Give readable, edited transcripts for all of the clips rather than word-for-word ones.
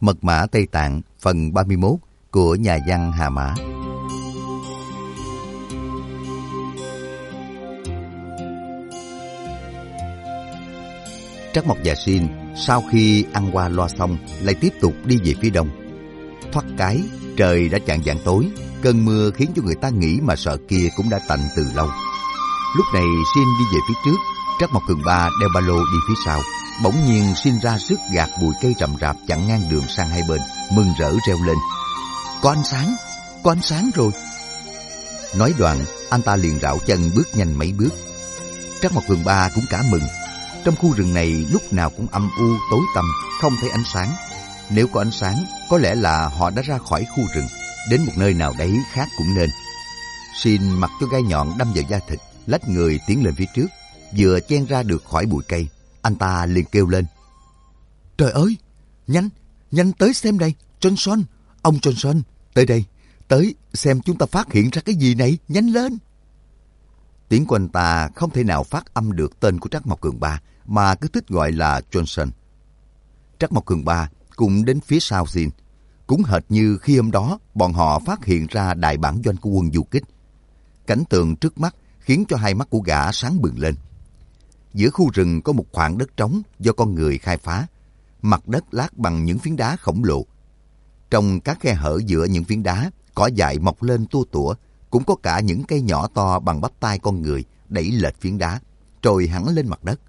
Mật mã Tây Tạng phần 31 của nhà văn Hà Mã. Trắc Mộc và Xin sau khi ăn qua loa xong lại tiếp tục đi về phía đông. Thoát cái trời đã chạng vạng tối, cơn mưa khiến cho người ta nghĩ mà sợ kia cũng đã tạnh từ lâu. Lúc này Xin đi về phía trước, Trắc Mộc Cường Ba đeo ba lô đi phía sau. Bỗng nhiên Xin ra sức gạt bụi cây rậm rạp chặn ngang đường sang hai bên, mừng rỡ reo lên: có ánh sáng rồi! Nói đoạn, anh ta liền rảo chân bước nhanh mấy bước. Trắc Mộc Cường Ba cũng cả mừng. Trong khu rừng này lúc nào cũng âm u tối tăm, không thấy ánh sáng. Nếu có ánh sáng, có lẽ là họ đã ra khỏi khu rừng, đến một nơi nào đấy khác cũng nên. Xin mặc cho gai nhọn đâm vào da thịt, lách người tiến lên phía trước. Vừa chen ra được khỏi bụi cây, anh ta liền kêu lên: trời ơi, nhanh tới xem đây, Johnson, ông Johnson, tới đây, tới xem chúng ta phát hiện ra cái gì này, nhanh lên! Tiếng của anh ta không thể nào phát âm được tên của Trắc Mộc Cường Ba, mà cứ thích gọi là Johnson. Trắc Mộc Cường Ba cũng đến phía sau Xin. Cũng hệt như khi hôm đó bọn họ phát hiện ra đại bản doanh của quân du kích. Cảnh tượng trước mắt khiến cho hai mắt của gã sáng bừng lên. Giữa khu rừng có một khoảng đất trống do con người khai phá. Mặt đất lát bằng những phiến đá khổng lồ. Trong các khe hở giữa những phiến đá, cỏ dại mọc lên tua tủa. Cũng có cả những cây nhỏ to bằng bắp tay con người đẩy lệch phiến đá, trồi hẳn lên mặt đất.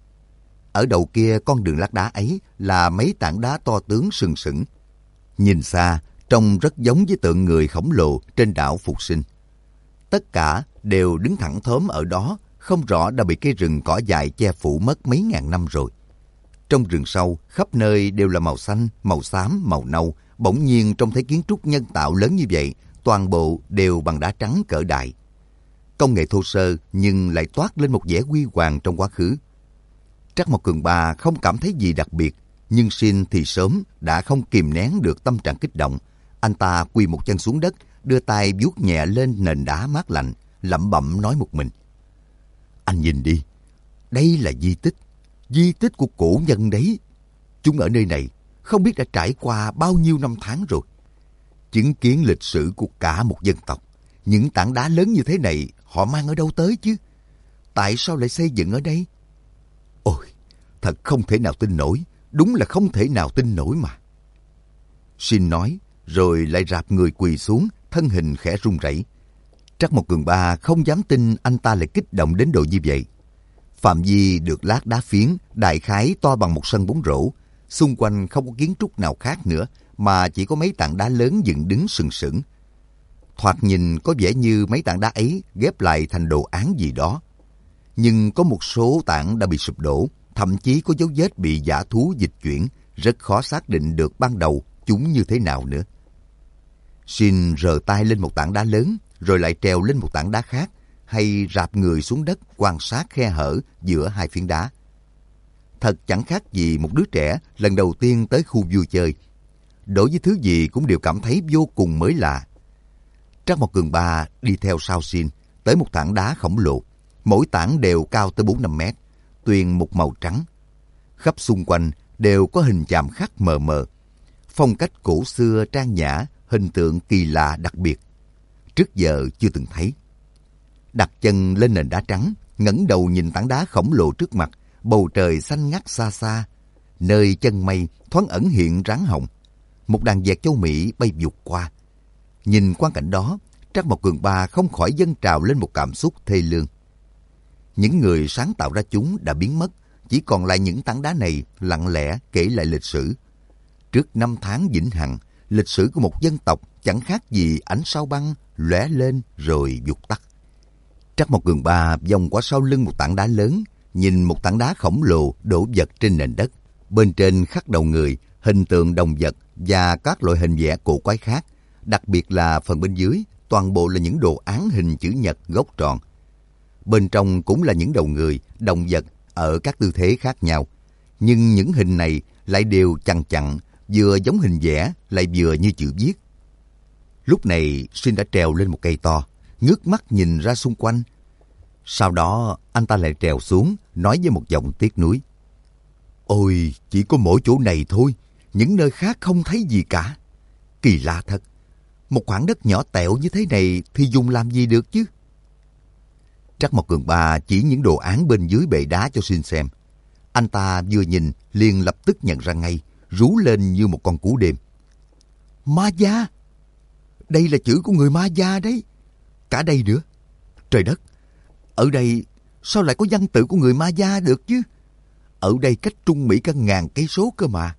Ở đầu kia con đường lát đá ấy là mấy tảng đá to tướng sừng sững. Nhìn xa, trông rất giống với tượng người khổng lồ trên đảo Phục Sinh. Tất cả đều đứng thẳng thớm ở đó, không rõ đã bị cây rừng cỏ dại che phủ mất mấy ngàn năm rồi. Trong rừng sâu, khắp nơi đều là màu xanh, màu xám, màu nâu. Bỗng nhiên trông thấy kiến trúc nhân tạo lớn như vậy, toàn bộ đều bằng đá trắng cỡ đại. Công nghệ thô sơ nhưng lại toát lên một vẻ huy hoàng trong quá khứ. Trắc Mộc Cường Ba không cảm thấy gì đặc biệt, nhưng Xin thì sớm đã không kìm nén được tâm trạng kích động. Anh ta quỳ một chân xuống đất, đưa tay vuốt nhẹ lên nền đá mát lạnh, lẩm bẩm nói một mình: anh nhìn đi, đây là di tích của cổ nhân đấy. Chúng ở nơi này không biết đã trải qua bao nhiêu năm tháng rồi, chứng kiến lịch sử của cả một dân tộc. Những tảng đá lớn như thế này họ mang ở đâu tới chứ? Tại sao lại xây dựng ở đây? Ôi, thật không thể nào tin nổi, đúng là không thể nào tin nổi mà. Xin nói, rồi lại rạp người quỳ xuống, thân hình khẽ run rẩy. Trắc Mộc Cường Ba không dám tin anh ta lại kích động đến độ như vậy. Phạm vi được lát đá phiến, đại khái to bằng một sân bóng rổ. Xung quanh không có kiến trúc nào khác nữa, mà chỉ có mấy tảng đá lớn dựng đứng sừng sững. Thoạt nhìn có vẻ như mấy tảng đá ấy ghép lại thành đồ án gì đó. Nhưng có một số tảng đã bị sụp đổ, thậm chí có dấu vết bị dã thú dịch chuyển, rất khó xác định được ban đầu chúng như thế nào nữa. Xin rờ tay lên một tảng đá lớn, rồi lại trèo lên một tảng đá khác, hay rạp người xuống đất quan sát khe hở giữa hai phiến đá. Thật chẳng khác gì một đứa trẻ lần đầu tiên tới khu vui chơi. Đối với thứ gì cũng đều cảm thấy vô cùng mới lạ. Trắc Mộc Cường Ba đi theo sau Xin tới một tảng đá khổng lồ. Mỗi tảng đều cao tới 4-5 mét, tuyền một màu trắng. Khắp xung quanh đều có hình chạm khắc mờ mờ. Phong cách cổ xưa trang nhã, hình tượng kỳ lạ đặc biệt. Trước giờ chưa từng thấy. Đặt chân lên nền đá trắng, ngẩng đầu nhìn tảng đá khổng lồ trước mặt, bầu trời xanh ngắt xa xa. Nơi chân mây thoáng ẩn hiện ráng hồng. Một đàn vẹt châu Mỹ bay vụt qua. Nhìn quang cảnh đó, Trắc Mộc Cường Ba không khỏi dâng trào lên một cảm xúc thê lương. Những người sáng tạo ra chúng đã biến mất, chỉ còn lại những tảng đá này lặng lẽ kể lại lịch sử. Trước năm tháng vĩnh hằng, lịch sử của một dân tộc chẳng khác gì ánh sao băng lóe lên rồi vụt tắt. Trắc Mộc Cường Ba vòng qua sau lưng một tảng đá lớn, nhìn một tảng đá khổng lồ đổ vật trên nền đất. Bên trên khắc đầu người, hình tượng động vật và các loại hình vẽ cổ quái khác. Đặc biệt là phần bên dưới, toàn bộ là những đồ án hình chữ nhật gốc tròn. Bên trong cũng là những đầu người, động vật ở các tư thế khác nhau. Nhưng những hình này lại đều chằng chặn, vừa giống hình vẽ, lại vừa như chữ viết. Lúc này, Xin đã trèo lên một cây to, ngước mắt nhìn ra xung quanh. Sau đó, anh ta lại trèo xuống, nói với một giọng tiếc nuối: ôi, chỉ có mỗi chỗ này thôi, những nơi khác không thấy gì cả. Kỳ lạ thật, một khoảng đất nhỏ tẹo như thế này thì dùng làm gì được chứ? Trắc Mộc Cường Ba chỉ những đồ án bên dưới bệ đá cho Shin xem. Anh ta vừa nhìn liền lập tức nhận ra ngay, rú lên như một con cú đêm. Ma gia! Đây là chữ của người Ma gia đấy. Cả đây nữa. Trời đất! Ở đây sao lại có văn tự của người Ma gia được chứ? Ở đây cách Trung Mỹ cả ngàn cây số cơ mà.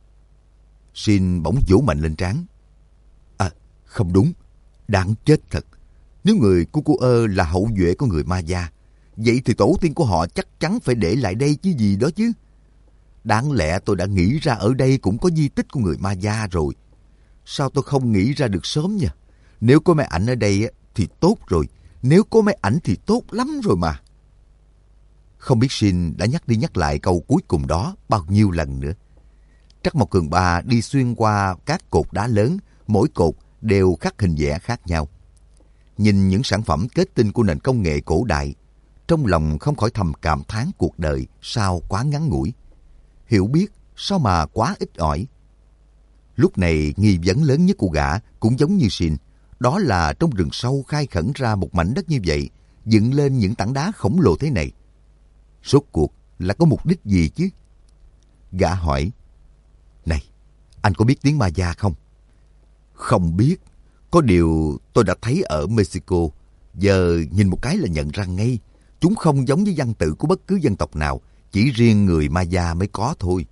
Shin bỗng vỗ mạnh lên trán. À, không đúng. Đáng chết thật. Nếu người Cucuơ là hậu duệ của người Ma gia, vậy thì tổ tiên của họ chắc chắn phải để lại đây chứ gì đó chứ. Đáng lẽ tôi đã nghĩ ra ở đây cũng có di tích của người Ma gia rồi. Sao tôi không nghĩ ra được sớm nhỉ? Nếu có máy ảnh ở đây thì tốt rồi. Nếu có máy ảnh thì tốt lắm rồi mà. Không biết Shin đã nhắc đi nhắc lại câu cuối cùng đó bao nhiêu lần nữa. Trắc Mộc Cường Ba đi xuyên qua các cột đá lớn, mỗi cột đều khắc hình vẽ khác nhau. Nhìn những sản phẩm kết tinh của nền công nghệ cổ đại, trong lòng không khỏi thầm cảm thán cuộc đời sao quá ngắn ngủi. Hiểu biết sao mà quá ít ỏi. Lúc này nghi vấn lớn nhất của gã cũng giống như Shin, đó là trong rừng sâu khai khẩn ra một mảnh đất như vậy, dựng lên những tảng đá khổng lồ thế này. Rốt cuộc là có mục đích gì chứ? Gã hỏi, này, anh có biết tiếng Ma gia không? Không biết, có điều tôi đã thấy ở Mexico, giờ nhìn một cái là nhận ra ngay. Chúng không giống với văn tự của bất cứ dân tộc nào, chỉ riêng người Ma gia mới có thôi.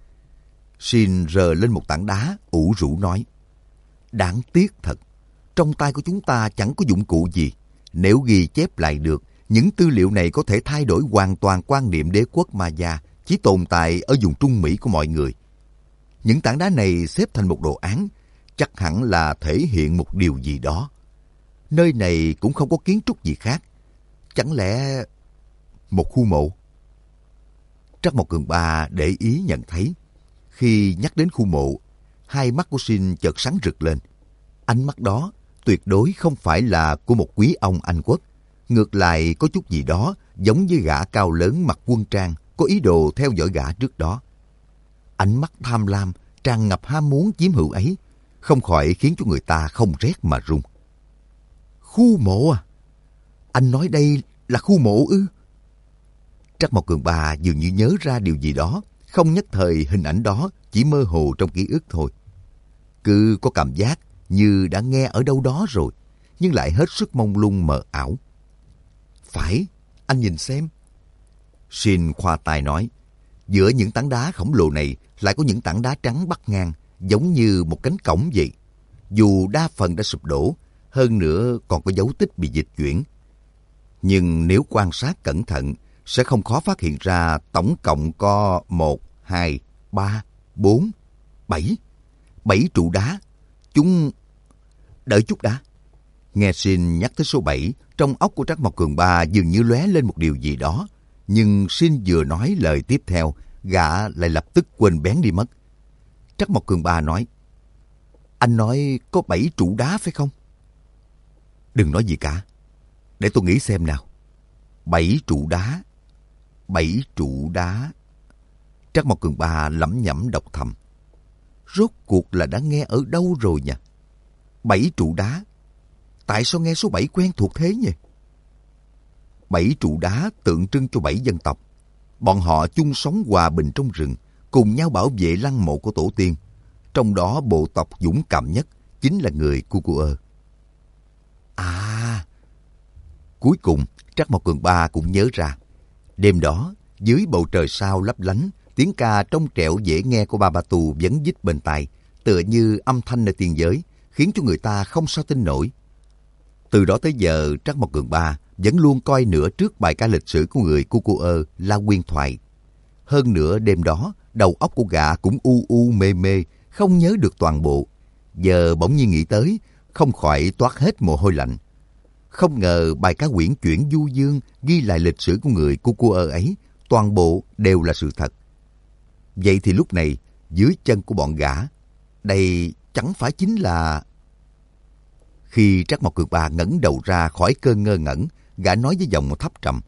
Shin rờ lên một tảng đá, ủ rũ nói, đáng tiếc thật, trong tay của chúng ta chẳng có dụng cụ gì. Nếu ghi chép lại được, những tư liệu này có thể thay đổi hoàn toàn quan niệm đế quốc Ma gia chỉ tồn tại ở vùng Trung Mỹ của mọi người. Những tảng đá này xếp thành một đồ án, chắc hẳn là thể hiện một điều gì đó. Nơi này cũng không có kiến trúc gì khác. Chẳng lẽ một khu mộ? Trắc Mộc Cường Ba để ý nhận thấy, khi nhắc đến khu mộ, hai mắt của Shin chợt sáng rực lên. Ánh mắt đó tuyệt đối không phải là của một quý ông Anh quốc. Ngược lại có chút gì đó giống với gã cao lớn mặc quân trang, có ý đồ theo dõi gã trước đó. Ánh mắt tham lam, tràn ngập ham muốn chiếm hữu ấy, không khỏi khiến cho người ta không rét mà run. Khu mộ à? Anh nói đây là khu mộ ư? Trắc Mộc Cường Ba dường như nhớ ra điều gì đó, không nhất thời hình ảnh đó chỉ mơ hồ trong ký ức thôi. Cứ có cảm giác như đã nghe ở đâu đó rồi, nhưng lại hết sức mông lung mờ ảo. Phải, anh nhìn xem. Shin khoa tay nói, giữa những tảng đá khổng lồ này lại có những tảng đá trắng bắc ngang, giống như một cánh cổng vậy. Dù đa phần đã sụp đổ, hơn nữa còn có dấu tích bị dịch chuyển. Nhưng nếu quan sát cẩn thận, sẽ không khó phát hiện ra tổng cộng có 1, 2, 3, 4, 7. 7 trụ đá. Chúng... Đợi chút đã. Nghe Shin nhắc tới số 7, trong óc của Trắc Mộc Cường Ba dường như lóe lên một điều gì đó. Nhưng Shin vừa nói lời tiếp theo, gã lại lập tức quên bén đi mất. Trắc Mộc Cường Ba nói, anh nói có 7 trụ đá phải không? Đừng nói gì cả. Để tôi nghĩ xem nào. 7 trụ đá. 7 trụ đá. Trắc Mộc Cường Ba lẩm nhẩm đọc thầm. Rốt cuộc là đã nghe ở đâu rồi nhỉ? 7 trụ đá. Tại sao nghe số 7 quen thuộc thế nhỉ? 7 trụ đá tượng trưng cho 7 dân tộc. Bọn họ chung sống hòa bình trong rừng, cùng nhau bảo vệ lăng mộ của tổ tiên. Trong đó bộ tộc dũng cảm nhất chính là người Cucuơ. À! Cuối cùng, Trắc Mộc Cường Ba cũng nhớ ra. Đêm đó, dưới bầu trời sao lấp lánh, tiếng ca trong trẻo dễ nghe của Ba Ba Tu vẫn dít bên tai, tựa như âm thanh nơi tiên giới, khiến cho người ta không sao tin nổi. Từ đó tới giờ, Trắc Mộc Cường Ba vẫn luôn coi nửa trước bài ca lịch sử của người Cucuơ là huyền thoại. Hơn nữa đêm đó, đầu óc của gã cũng u u mê mê, không nhớ được toàn bộ. Giờ bỗng nhiên nghĩ tới, không khỏi toát hết mồ hôi lạnh. Không ngờ bài ca quyển chuyển du dương ghi lại lịch sử của người Cucuơ ấy, toàn bộ đều là sự thật. Vậy thì lúc này, dưới chân của bọn gã, đây chẳng phải chính là... Khi Trắc Mộc Cường Ba ngẩng đầu ra khỏi cơn ngơ ngẩn, gã nói với giọng thấp trầm.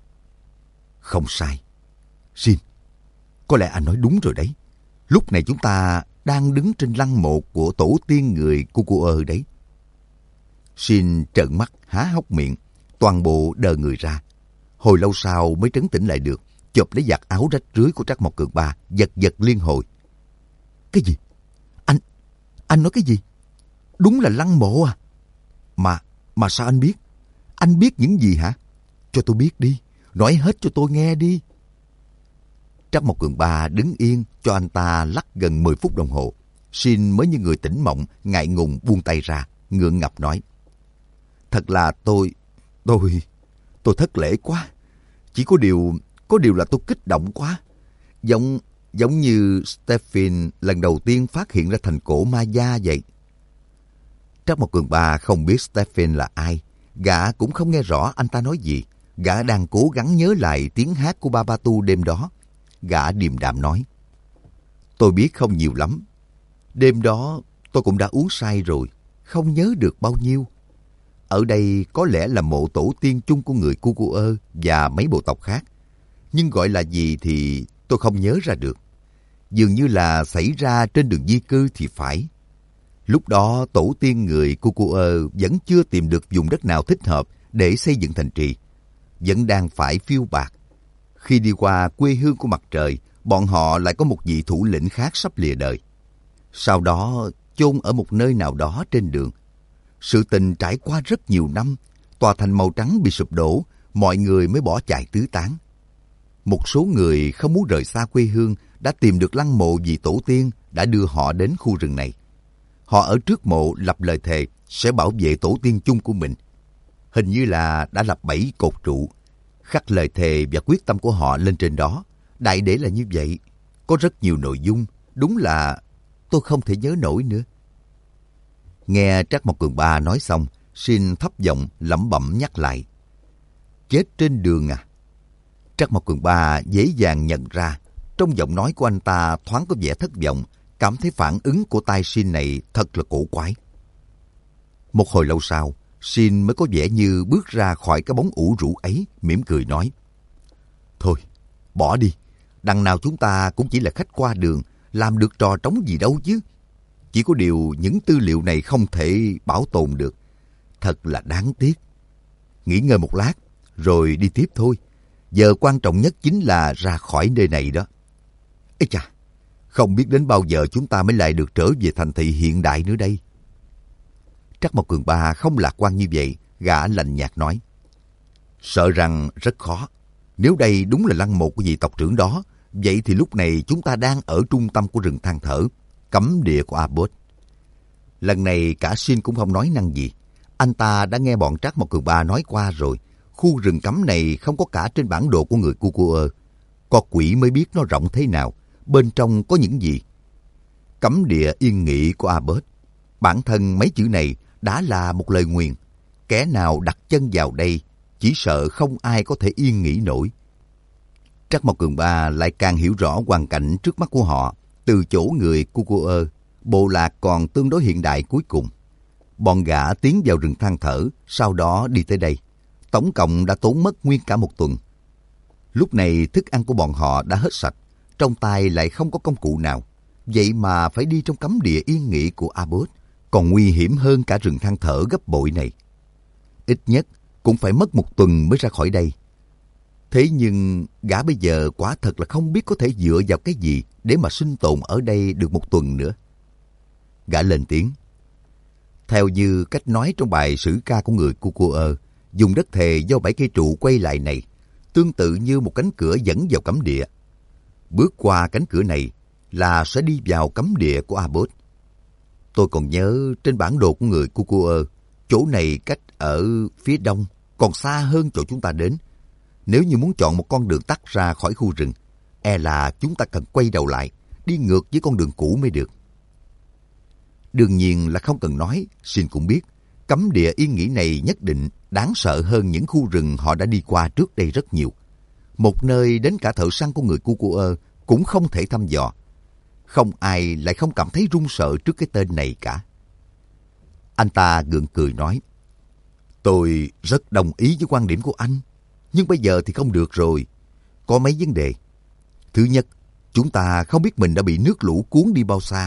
Không sai. Shin, có lẽ anh nói đúng rồi đấy. Lúc này chúng ta đang đứng trên lăng mộ của tổ tiên người Cucuơ đấy. Shin trợn mắt há hốc miệng, toàn bộ đờ người ra. Hồi lâu sau mới trấn tĩnh lại được, chộp lấy vạt áo rách rưới của Trác Mộc Cường Ba, giật giật liên hồi. Cái gì? Anh nói cái gì? Đúng là lăng mộ à? Mà sao anh biết? Anh biết những gì hả? Cho tôi biết đi, nói hết cho tôi nghe đi. Trác Mộc Cường Ba đứng yên cho anh ta lắc gần 10 phút đồng hồ. Shin mới như người tỉnh mộng, ngại ngùng buông tay ra, ngượng ngập nói. Thật là tôi thất lễ quá. Chỉ có điều là tôi kích động quá. Giống như Stephen lần đầu tiên phát hiện ra thành cổ Maya vậy. Trác Mộc Cường Ba không biết Stephen là ai. Gã cũng không nghe rõ anh ta nói gì. Gã đang cố gắng nhớ lại tiếng hát của Babatu đêm đó. Gã điềm đạm nói. Tôi biết không nhiều lắm. Đêm đó tôi cũng đã uống say rồi. Không nhớ được bao nhiêu. Ở đây có lẽ là mộ tổ tiên chung của người Cucuơ và mấy bộ tộc khác. Nhưng gọi là gì thì tôi không nhớ ra được. Dường như là xảy ra trên đường di cư thì phải. Lúc đó tổ tiên người Cucuơ vẫn chưa tìm được vùng đất nào thích hợp để xây dựng thành trì. Vẫn đang phải phiêu bạt. Khi đi qua quê hương của mặt trời, bọn họ lại có một vị thủ lĩnh khác sắp lìa đời. Sau đó chôn ở một nơi nào đó trên đường. Sự tình trải qua rất nhiều năm, tòa thành màu trắng bị sụp đổ, mọi người mới bỏ chạy tứ tán. Một số người không muốn rời xa quê hương đã tìm được lăng mộ vị tổ tiên đã đưa họ đến khu rừng này. Họ ở trước mộ lập lời thề sẽ bảo vệ tổ tiên chung của mình. Hình như là đã lập 7 cột trụ, khắc lời thề và quyết tâm của họ lên trên đó. Đại để là như vậy, có rất nhiều nội dung, đúng là tôi không thể nhớ nổi nữa. Nghe Trác Mộc Cường Ba nói xong, Shin thấp giọng lẩm bẩm nhắc lại. Chết trên đường à? Trác Mộc Cường Ba dễ dàng nhận ra, trong giọng nói của anh ta thoáng có vẻ thất vọng, cảm thấy phản ứng của tai Shin này thật là cổ quái. Một hồi lâu sau, Shin mới có vẻ như bước ra khỏi cái bóng ủ rũ ấy, mỉm cười nói. Thôi, bỏ đi, đằng nào chúng ta cũng chỉ là khách qua đường, làm được trò trống gì đâu chứ. Chỉ có điều những tư liệu này không thể bảo tồn được. Thật là đáng tiếc. Nghỉ ngơi một lát, rồi đi tiếp thôi. Giờ quan trọng nhất chính là ra khỏi nơi này đó. Ê chà, không biết đến bao giờ chúng ta mới lại được trở về thành thị hiện đại nữa đây. Trác Mộc Cường Ba không lạc quan như vậy, gã lạnh nhạt nói. Sợ rằng rất khó. Nếu đây đúng là lăng mộ của vị tộc trưởng đó, vậy thì lúc này chúng ta đang ở trung tâm của rừng than thở, cấm địa của Abbot. Lần này cả Shin cũng không nói năng gì. Anh ta đã nghe bọn Trác Mộc Cường Ba nói qua rồi. Khu rừng cấm này không có cả trên bản đồ của người Cucuơ. Có quỷ mới biết nó rộng thế nào, bên trong có những gì. Cấm địa yên nghỉ của Abbot. Bản thân mấy chữ này đã là một lời nguyền. Kẻ nào đặt chân vào đây, chỉ sợ không ai có thể yên nghỉ nổi. Trác Mộc Cường Ba lại càng hiểu rõ hoàn cảnh trước mắt của họ. Từ chỗ người Cucuơ, bộ lạc còn tương đối hiện đại cuối cùng. Bọn gã tiến vào rừng than thở, sau đó đi tới đây. Tổng cộng đã tốn mất nguyên cả một tuần. Lúc này thức ăn của bọn họ đã hết sạch, trong tay lại không có công cụ nào. Vậy mà phải đi trong cấm địa yên nghỉ của Abbot, còn nguy hiểm hơn cả rừng than thở gấp bội này. Ít nhất cũng phải mất một tuần mới ra khỏi đây. Thế nhưng gã bây giờ quả thật là không biết có thể dựa vào cái gì để mà sinh tồn ở đây được một tuần nữa. Gã lên tiếng. Theo như cách nói trong bài sử ca của người Cucuơ, dùng đất thề do 7 cây trụ quay lại này, tương tự như một cánh cửa dẫn vào cấm địa. Bước qua cánh cửa này là sẽ đi vào cấm địa của Abbot. Tôi còn nhớ trên bản đồ của người Cucuơ, chỗ này cách ở phía đông, còn xa hơn chỗ chúng ta đến. Nếu như muốn chọn một con đường tắt ra khỏi khu rừng, e là chúng ta cần quay đầu lại, đi ngược với con đường cũ mới được. Đương nhiên là không cần nói, Shin cũng biết, cấm địa yên nghỉ này nhất định đáng sợ hơn những khu rừng họ đã đi qua trước đây rất nhiều. Một nơi đến cả thợ săn của người Cucuơ cũng không thể thăm dò. Không ai lại không cảm thấy run sợ trước cái tên này cả. Anh ta gượng cười nói, tôi rất đồng ý với quan điểm của anh, nhưng bây giờ thì không được rồi. Có mấy vấn đề. Thứ nhất, chúng ta không biết mình đã bị nước lũ cuốn đi bao xa.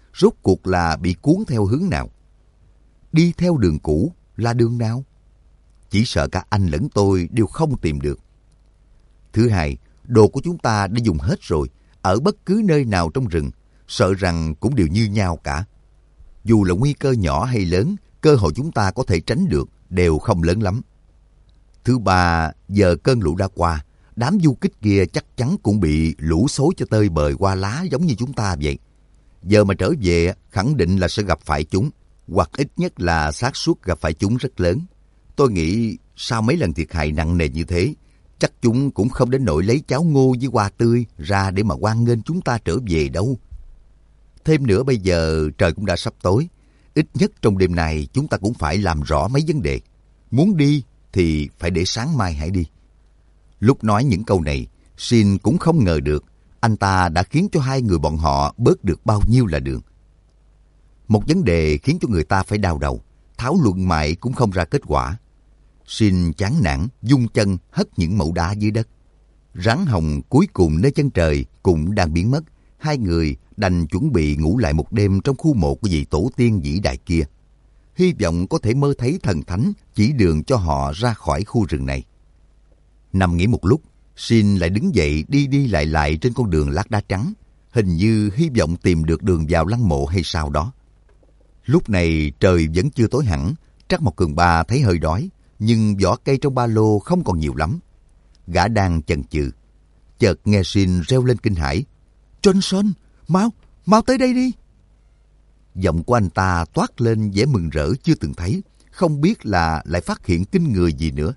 rốt cuộc là bị cuốn theo hướng nào? Đi theo đường cũ là đường nào? Chỉ sợ cả anh lẫn tôi đều không tìm được. Thứ hai, đồ của chúng ta đã dùng hết rồi, ở bất cứ nơi nào trong rừng, sợ rằng cũng đều như nhau cả. Dù là nguy cơ nhỏ hay lớn, cơ hội chúng ta có thể tránh được đều không lớn lắm. Thứ ba, giờ cơn lũ đã qua, đám du kích kia chắc chắn cũng bị lũ xối cho tơi bời qua lá giống như chúng ta vậy. Giờ mà trở về, khẳng định là sẽ gặp phải chúng, hoặc ít nhất là xác suất gặp phải chúng rất lớn. Tôi nghĩ sau mấy lần thiệt hại nặng nề như thế, chắc chúng cũng không đến nỗi lấy cháo ngô với hoa tươi ra để mà hoan nghênh chúng ta trở về đâu. Thêm nữa bây giờ trời cũng đã sắp tối, ít nhất trong đêm này chúng ta cũng phải làm rõ mấy vấn đề. Muốn đi thì phải để sáng mai hãy đi. Lúc nói những câu này, Shin cũng không ngờ được anh ta đã khiến cho hai người bọn họ bớt được bao nhiêu là đường. Một vấn đề khiến cho người ta phải đau đầu, thảo luận mãi cũng không ra kết quả. Shin chán nản, dung chân hất những mẩu đá dưới đất. Rắn hồng cuối cùng nơi chân trời cũng đang biến mất. Hai người đành chuẩn bị ngủ lại một đêm trong khu mộ của vị tổ tiên vĩ đại kia. Hy vọng có thể mơ thấy thần thánh chỉ đường cho họ ra khỏi khu rừng này. Nằm nghỉ một lúc, Shin lại đứng dậy đi đi lại trên con đường lát đá trắng, hình như hy vọng tìm được đường vào lăng mộ hay sao đó. Lúc này trời vẫn chưa tối hẳn, Trắc Mộc Cường Ba thấy hơi đói, nhưng vỏ cây trong ba lô không còn nhiều lắm. Gã đang chần chừ, chợt nghe Shin reo lên kinh hãi. Johnson, mau tới đây đi. Giọng của anh ta toát lên vẻ mừng rỡ chưa từng thấy, không biết là lại phát hiện kinh người gì nữa.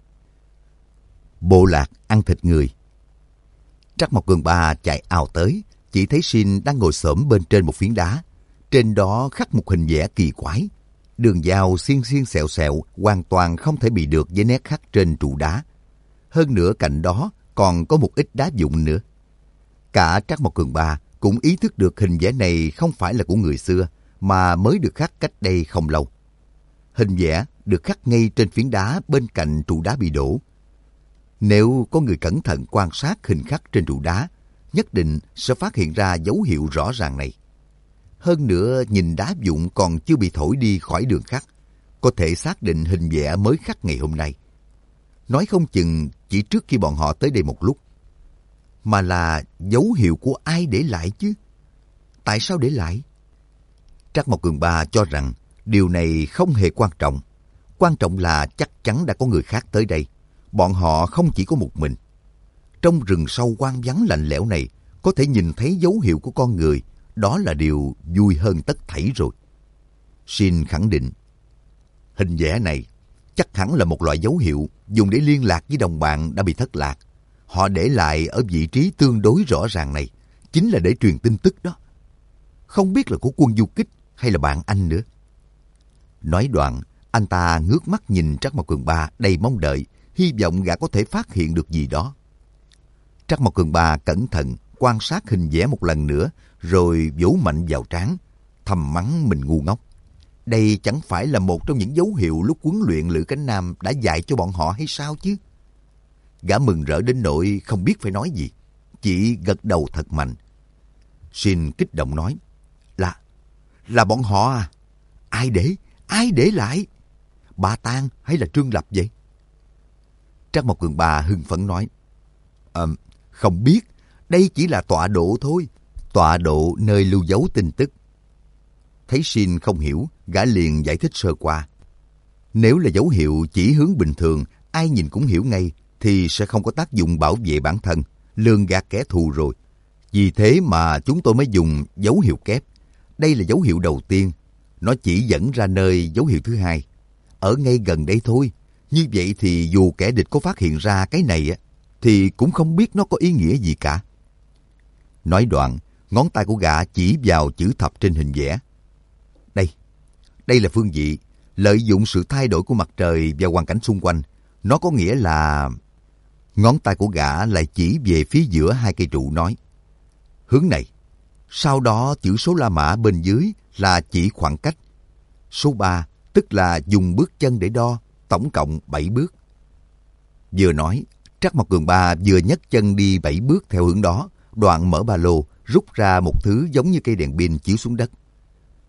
Bộ lạc ăn thịt người. Trắc Mộc Cường Ba chạy ào tới, chỉ thấy Shin đang ngồi xổm bên trên một phiến đá. Trên đó khắc một hình vẽ kỳ quái. Đường dao xiên xiên xẹo xẹo hoàn toàn không thể bị được với nét khắc trên trụ đá. Hơn nữa cạnh đó còn có một ít đá vụn nữa. Cả Trắc Mộc Cường Ba cũng ý thức được hình vẽ này không phải là của người xưa, mà mới được khắc cách đây không lâu. Hình vẽ được khắc ngay trên phiến đá bên cạnh trụ đá bị đổ. Nếu có người cẩn thận quan sát hình khắc trên trụ đá, nhất định sẽ phát hiện ra dấu hiệu rõ ràng này. Hơn nữa, nhìn đá vụn còn chưa bị thổi đi khỏi đường khắc, có thể xác định hình vẽ mới khắc ngày hôm nay. Nói không chừng chỉ trước khi bọn họ tới đây một lúc. Mà là dấu hiệu của ai để lại chứ? Tại sao để lại? Trắc Mộc Cường Ba cho rằng điều này không hề quan trọng. Quan trọng là chắc chắn đã có người khác tới đây. Bọn họ không chỉ có một mình. Trong rừng sâu hoang vắng lạnh lẽo này, có thể nhìn thấy dấu hiệu của con người, đó là điều vui hơn tất thảy rồi. Shin khẳng định, hình vẽ này chắc hẳn là một loại dấu hiệu dùng để liên lạc với đồng bạn đã bị thất lạc. Họ để lại ở vị trí tương đối rõ ràng này, chính là để truyền tin tức đó. Không biết là của quân du kích hay là bạn anh nữa. Nói đoạn, anh ta ngước mắt nhìn Trắc Mộc Cường Ba đầy mong đợi, hy vọng gã có thể phát hiện được gì đó. Trắc Mộc Cường Ba cẩn thận quan sát hình vẽ một lần nữa, rồi vỗ mạnh vào trán, thầm mắng mình ngu ngốc. Đây chẳng phải là một trong những dấu hiệu lúc huấn luyện Lữ Cánh Nam đã dạy cho bọn họ hay sao chứ? Gã mừng rỡ đến nỗi không biết phải nói gì, chỉ gật đầu thật mạnh. Shin kích động nói, là bọn họ à? Ai để lại? Ba Tang hay là Trương Lập vậy? Trắc Mộc Cường Ba hưng phấn nói, không biết, đây chỉ là tọa độ thôi, tọa độ nơi lưu dấu tin tức. Thấy Shin không hiểu, gã liền giải thích sơ qua. Nếu là dấu hiệu chỉ hướng bình thường, ai nhìn cũng hiểu ngay, thì sẽ không có tác dụng bảo vệ bản thân, lường gạt kẻ thù rồi. Vì thế mà chúng tôi mới dùng dấu hiệu kép. Đây là dấu hiệu đầu tiên, nó chỉ dẫn ra nơi dấu hiệu thứ hai. Ở ngay gần đây thôi. Như vậy thì dù kẻ địch có phát hiện ra cái này, thì cũng không biết nó có ý nghĩa gì cả. Nói đoạn, ngón tay của gã chỉ vào chữ thập trên hình vẽ. Đây là phương vị, lợi dụng sự thay đổi của mặt trời và hoàn cảnh xung quanh. Nó có nghĩa là... Ngón tay của gã lại chỉ về phía giữa hai cây trụ nói, hướng này. Sau đó chữ số La Mã bên dưới là chỉ khoảng cách. Số 3 tức là dùng bước chân để đo, tổng cộng 7 bước. Vừa nói, Trắc Mộc Cường Ba vừa nhấc chân đi 7 bước theo hướng đó, đoạn mở ba lô, rút ra một thứ giống như cây đèn pin chiếu xuống đất,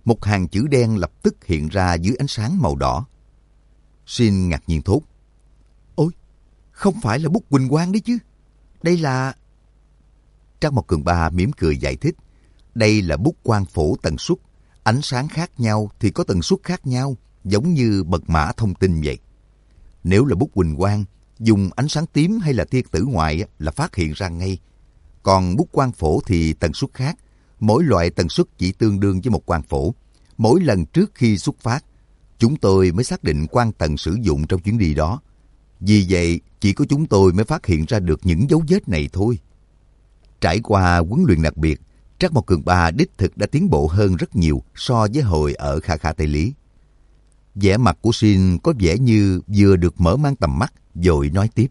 một hàng chữ đen lập tức hiện ra dưới ánh sáng màu đỏ. Shin ngạc nhiên thốt: Ôi, không phải là bút huỳnh quang đấy chứ? Đây là... Trác Mộc Cường Ba mỉm cười giải thích: Đây là bút quang phổ tần suất. Ánh sáng khác nhau thì có tần suất khác nhau, giống như mật mã thông tin vậy. Nếu là bút huỳnh quang, dùng ánh sáng tím hay là tia tử ngoại là phát hiện ra ngay. Còn bút quang phổ thì tần suất khác. Mỗi loại tần suất chỉ tương đương với một quang phổ. Mỗi lần trước khi xuất phát, chúng tôi mới xác định quang tần sử dụng trong chuyến đi đó. Vì vậy, chỉ có chúng tôi mới phát hiện ra được những dấu vết này thôi. Trải qua huấn luyện đặc biệt, Trác Mộc Cường Ba đích thực đã tiến bộ hơn rất nhiều so với hồi ở Kha Kha Tây Lý. Vẻ mặt của Shin có vẻ như vừa được mở mang tầm mắt, vội nói tiếp: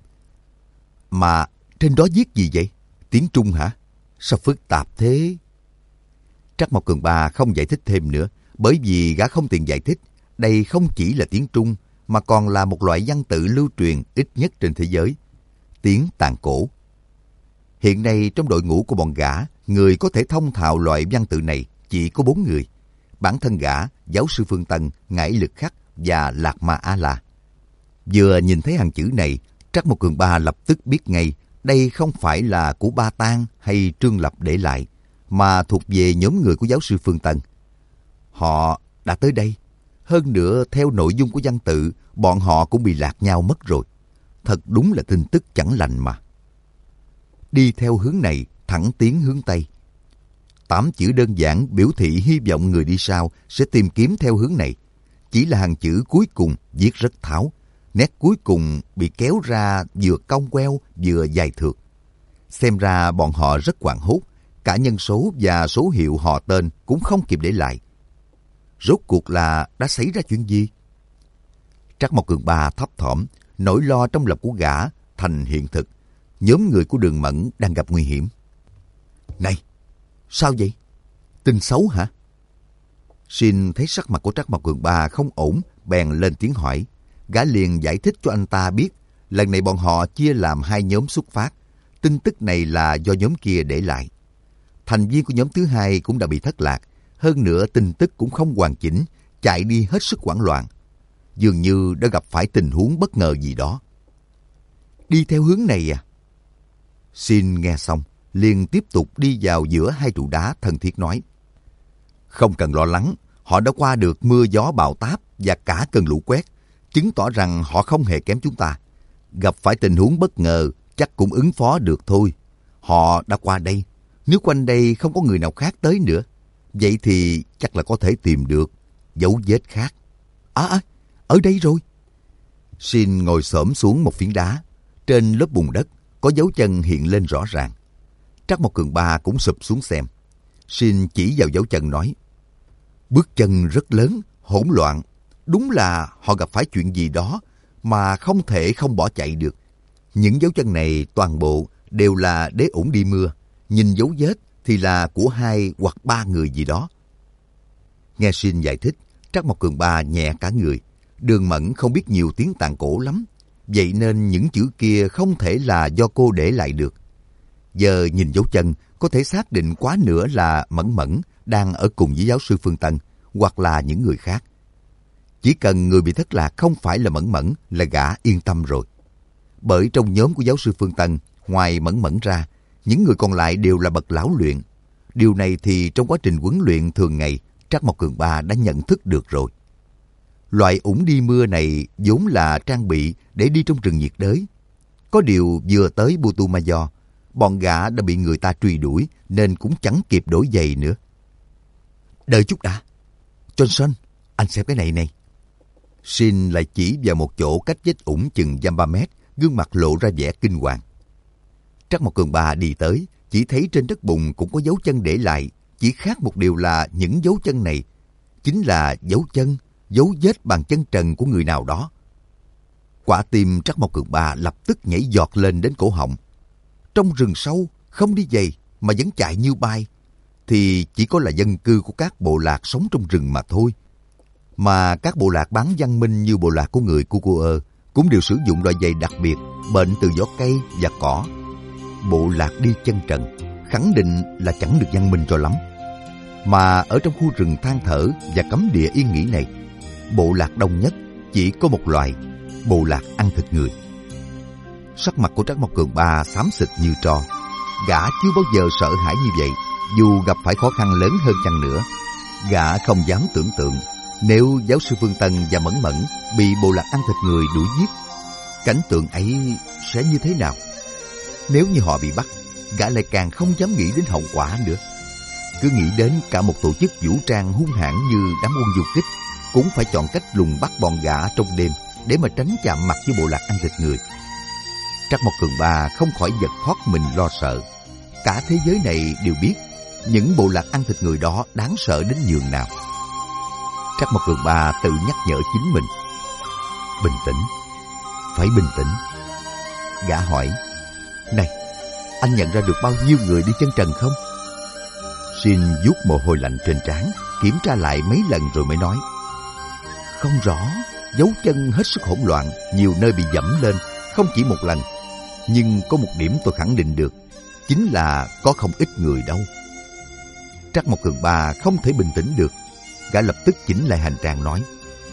Mà trên đó viết gì vậy? Tiếng Trung hả? Sao phức tạp thế? Trác Mộc Cường Ba không giải thích thêm nữa, bởi vì gã không tiện giải thích. Đây không chỉ là tiếng Trung, mà còn là một loại văn tự lưu truyền ít nhất trên thế giới. Tiếng Tàn Cổ. Hiện nay trong đội ngũ của bọn gã, người có thể thông thạo loại văn tự này chỉ có 4 người. Bản thân gã, giáo sư Phương Tân, Ngải Lực Khắc và Lạc Ma A La. Vừa nhìn thấy hàng chữ này, Trác Mộc Cường Ba lập tức biết ngay đây không phải là của Ba Tang hay Trương Lập để lại, mà thuộc về nhóm người của giáo sư Phương Tân. Họ đã tới đây. Hơn nữa, theo nội dung của văn tự, bọn họ cũng bị lạc nhau mất rồi. Thật đúng là tin tức chẳng lành mà. Đi theo hướng này, thẳng tiến hướng Tây. 8 chữ đơn giản biểu thị hy vọng người đi sau sẽ tìm kiếm theo hướng này. Chỉ là hàng chữ cuối cùng viết rất tháo. Nét cuối cùng bị kéo ra vừa cong queo vừa dài thượt. Xem ra bọn họ rất hoảng hốt. Cả nhân số và số hiệu họ tên cũng không kịp để lại. Rốt cuộc là đã xảy ra chuyện gì? Trác Mộc Cường Ba thấp thỏm, nỗi lo trong lòng của gã thành hiện thực. Nhóm người của Đường Mẫn đang gặp nguy hiểm. Này, sao vậy? Tin xấu hả? Shin thấy sắc mặt của Trác Mộc Cường Ba không ổn, bèn lên tiếng hỏi. Gã liền giải thích cho anh ta biết, lần này bọn họ chia làm 2 nhóm xuất phát. Tin tức này là do nhóm kia để lại. Thành viên của nhóm thứ 2 cũng đã bị thất lạc. Hơn nữa tin tức cũng không hoàn chỉnh, chạy đi hết sức hoảng loạn. Dường như đã gặp phải tình huống bất ngờ gì đó. Đi theo hướng này à? Shin nghe xong, liền tiếp tục đi vào giữa 2 trụ đá thân thiết nói. Không cần lo lắng, họ đã qua được mưa gió bão táp và cả cơn lũ quét, chứng tỏ rằng họ không hề kém chúng ta. Gặp phải tình huống bất ngờ, chắc cũng ứng phó được thôi. Họ đã qua đây, nếu quanh đây không có người nào khác tới nữa, vậy thì chắc là có thể tìm được dấu vết khác. Ở đây rồi. Shin ngồi xổm xuống một phiến đá. Trên lớp bùn đất có dấu chân hiện lên rõ ràng. Trác Mộc Cường Ba cũng sụp xuống xem. Shin chỉ vào dấu chân nói: Bước chân rất lớn, hỗn loạn. Đúng là họ gặp phải chuyện gì đó mà không thể không bỏ chạy được. Những dấu chân này toàn bộ đều là đế ủng đi mưa. Nhìn dấu vết thì là của 2 hoặc 3 người gì đó. Nghe Shin giải thích, Trác Mộc Cường Ba nhẹ cả người. Đường Mẫn không biết nhiều tiếng Tàn Cổ lắm, vậy nên những chữ kia không thể là do cô để lại được. Giờ nhìn dấu chân, có thể xác định quá nữa là Mẫn đang ở cùng với giáo sư Phương Tân, hoặc là những người khác. Chỉ cần người bị thất lạc không phải là Mẫn là gã yên tâm rồi. Bởi trong nhóm của giáo sư Phương Tân, ngoài Mẫn ra, những người còn lại đều là bậc lão luyện. Điều này thì trong quá trình huấn luyện thường ngày, Trác Mộc Cường Ba đã nhận thức được rồi. Loại ủng đi mưa này vốn là trang bị để đi trong rừng nhiệt đới. Có điều vừa tới Putumayo, bọn gã đã bị người ta truy đuổi nên cũng chẳng kịp đổi giày nữa. Đợi chút đã. Johnson, anh xem cái này này. Shin lại chỉ vào một chỗ cách vết ủng chừng 3 mét, gương mặt lộ ra vẻ kinh hoàng. Trác Mộc Cường Ba đi tới, chỉ thấy trên đất bùn cũng có dấu chân để lại. Chỉ khác một điều là những dấu chân này chính là dấu vết bàn chân trần của người nào đó. Quả tim Trác Mộc Cường Ba lập tức nhảy giọt lên đến cổ họng. Trong rừng sâu, không đi giày mà vẫn chạy như bay, thì chỉ có là dân cư của các bộ lạc sống trong rừng mà thôi. Mà các bộ lạc bán văn minh như bộ lạc của người Kukuơ cũng đều sử dụng loại giày đặc biệt, bệnh từ vỏ cây và cỏ. Bộ lạc đi chân trần, khẳng định là chẳng được văn minh cho lắm. Mà ở trong khu rừng than thở và cấm địa yên nghỉ này, bộ lạc đông nhất chỉ có một loài, bộ lạc ăn thịt người. Sắc mặt của Trắc Mộc Cường Ba xám xịt như tro. Gã chưa bao giờ sợ hãi như vậy, dù gặp phải khó khăn lớn hơn chăng nữa. Gã không dám tưởng tượng nếu giáo sư Phương Tân và Mẫn Mẫn bị bộ lạc ăn thịt người đuổi giết, cảnh tượng ấy sẽ như thế nào. Nếu như họ bị bắt, gã lại càng không dám nghĩ đến hậu quả nữa. Cứ nghĩ đến cả một tổ chức vũ trang hung hãn như đám quân du kích cũng phải chọn cách lùng bắt bọn gã trong đêm để mà tránh chạm mặt với bộ lạc ăn thịt người. Trắc Mộc Cường Ba không khỏi giật thót mình lo sợ. Cả thế giới này đều biết những bộ lạc ăn thịt người đó đáng sợ đến nhường nào. Trắc Mộc Cường Ba tự nhắc nhở chính mình. Bình tĩnh, phải bình tĩnh. Gã hỏi, này, anh nhận ra được bao nhiêu người đi chân trần không? Shin vuốt mồ hôi lạnh trên trán, kiểm tra lại mấy lần rồi mới nói, không rõ, dấu chân hết sức hỗn loạn, nhiều nơi bị dẫm lên, không chỉ một lần. Nhưng có một điểm tôi khẳng định được, chính là có không ít người đâu. Trắc Mộc Cường Ba không thể bình tĩnh được. Gã lập tức chỉnh lại hành trang nói,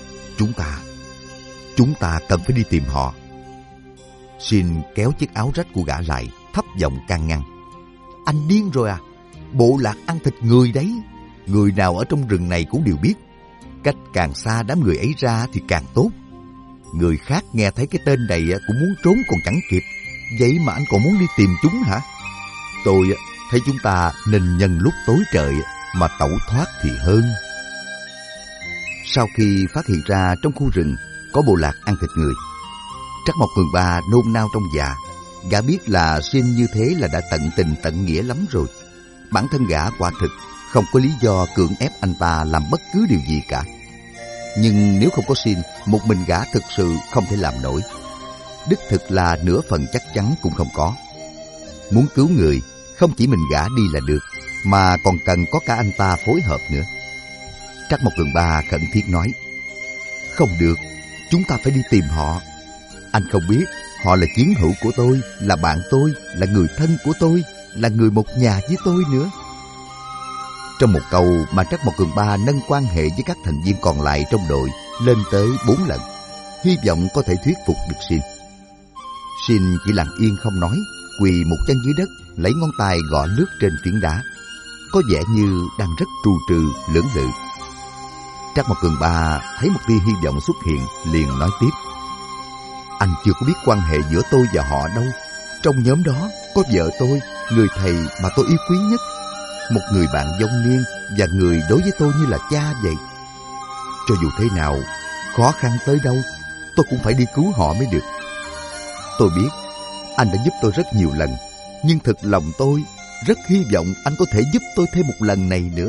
Chúng ta cần phải đi tìm họ. Shin kéo chiếc áo rách của gã lại, thấp giọng can ngăn. Anh điên rồi à? Bộ lạc ăn thịt người đấy. Người nào ở trong rừng này cũng đều biết. Cách càng xa đám người ấy ra thì càng tốt. Người khác nghe thấy cái tên này cũng muốn trốn còn chẳng kịp. Vậy mà anh còn muốn đi tìm chúng hả? Tôi thấy chúng ta nên nhân lúc tối trời mà tẩu thoát thì hơn. Sau khi phát hiện ra trong khu rừng có bộ lạc ăn thịt người, Trắc Mộc Cường Ba nôn nao trong dạ. Gã biết là Shin như thế là đã tận tình tận nghĩa lắm rồi. Bản thân gã quả thực không có lý do cưỡng ép anh ta làm bất cứ điều gì cả. Nhưng nếu không có Shin, một mình gã thực sự không thể làm nổi. Đích thực là nửa phần chắc chắn cũng không có. Muốn cứu người, không chỉ mình gã đi là được, mà còn cần có cả anh ta phối hợp nữa. Trắc Mộc Cường Ba khẩn thiết nói, không được, chúng ta phải đi tìm họ. Anh không biết, họ là chiến hữu của tôi, là bạn tôi, là người thân của tôi, là người một nhà với tôi nữa. Trong một câu mà Trắc Mộc Cường Ba nâng quan hệ với các thành viên còn lại trong đội lên tới 4 lần, hy vọng có thể thuyết phục được Shin. Shin chỉ lặng yên không nói, quỳ một chân dưới đất, lấy ngón tay gõ lướt trên phiến đá, có vẻ như đang rất trù trừ, lưỡng lự. Trắc Mộc Cường Ba thấy một tia hy vọng xuất hiện, liền nói tiếp, anh chưa có biết quan hệ giữa tôi và họ đâu. Trong nhóm đó có vợ tôi, người thầy mà tôi yêu quý nhất, một người bạn vong niên và người đối với tôi như là cha vậy. Cho dù thế nào, khó khăn tới đâu, tôi cũng phải đi cứu họ mới được. Tôi biết anh đã giúp tôi rất nhiều lần, nhưng thực lòng tôi rất hy vọng anh có thể giúp tôi thêm một lần này nữa.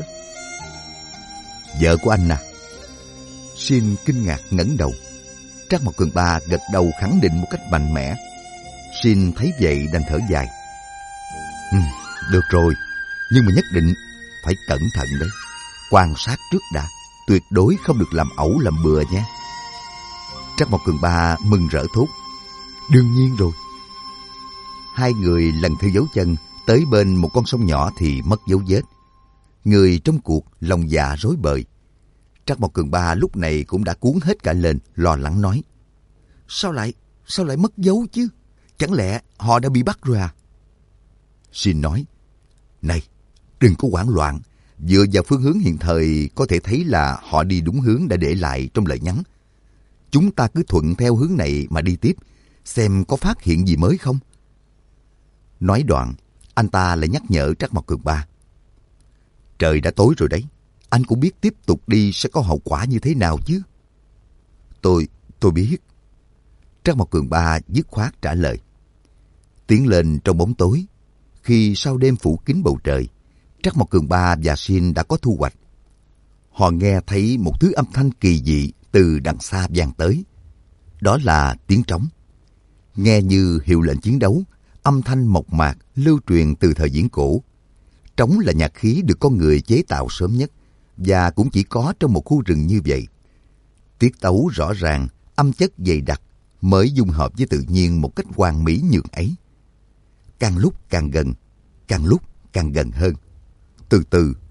Vợ của anh à? Shin kinh ngạc ngẩng đầu. Trắc Mộc Cường Ba gật đầu khẳng định một cách mạnh mẽ. Shin thấy vậy đành thở dài. Được rồi, nhưng mà nhất định phải cẩn thận đấy. Quan sát trước đã, tuyệt đối không được làm ẩu làm bừa nhé. Trắc Mộc Cường Ba mừng rỡ thốt, đương nhiên rồi. Hai người lần theo dấu chân tới bên một con sông nhỏ thì mất dấu vết. Người trong cuộc lòng dạ rối bời. Trắc Mộc Cường Ba lúc này cũng đã cuốn hết cả lên, lo lắng nói, Sao lại mất dấu chứ? Chẳng lẽ họ đã bị bắt rồi à? Shin nói, này, đừng có hoảng loạn. Dựa vào phương hướng hiện thời có thể thấy là họ đi đúng hướng đã để lại trong lời nhắn. Chúng ta cứ thuận theo hướng này mà đi tiếp, xem có phát hiện gì mới không. Nói đoạn, anh ta lại nhắc nhở Trắc Mộc Cường Ba, trời đã tối rồi đấy, anh cũng biết tiếp tục đi sẽ có hậu quả như thế nào chứ. Tôi biết. Trắc Mộc Cường Ba dứt khoát trả lời. Tiến lên trong bóng tối, khi sau đêm phủ kín bầu trời, Trắc Mộc Cường Ba và Shin đã có thu hoạch. Họ nghe thấy một thứ âm thanh kỳ dị từ đằng xa vang tới. Đó là tiếng trống. Nghe như hiệu lệnh chiến đấu, âm thanh mộc mạc lưu truyền từ thời viễn cổ. Trống là nhạc khí được con người chế tạo sớm nhất và cũng chỉ có trong một khu rừng như vậy. Tiết tấu rõ ràng, âm chất dày đặc mới dung hợp với tự nhiên một cách hoàn mỹ nhường ấy. Càng lúc càng gần, càng lúc càng gần hơn. Từ từ,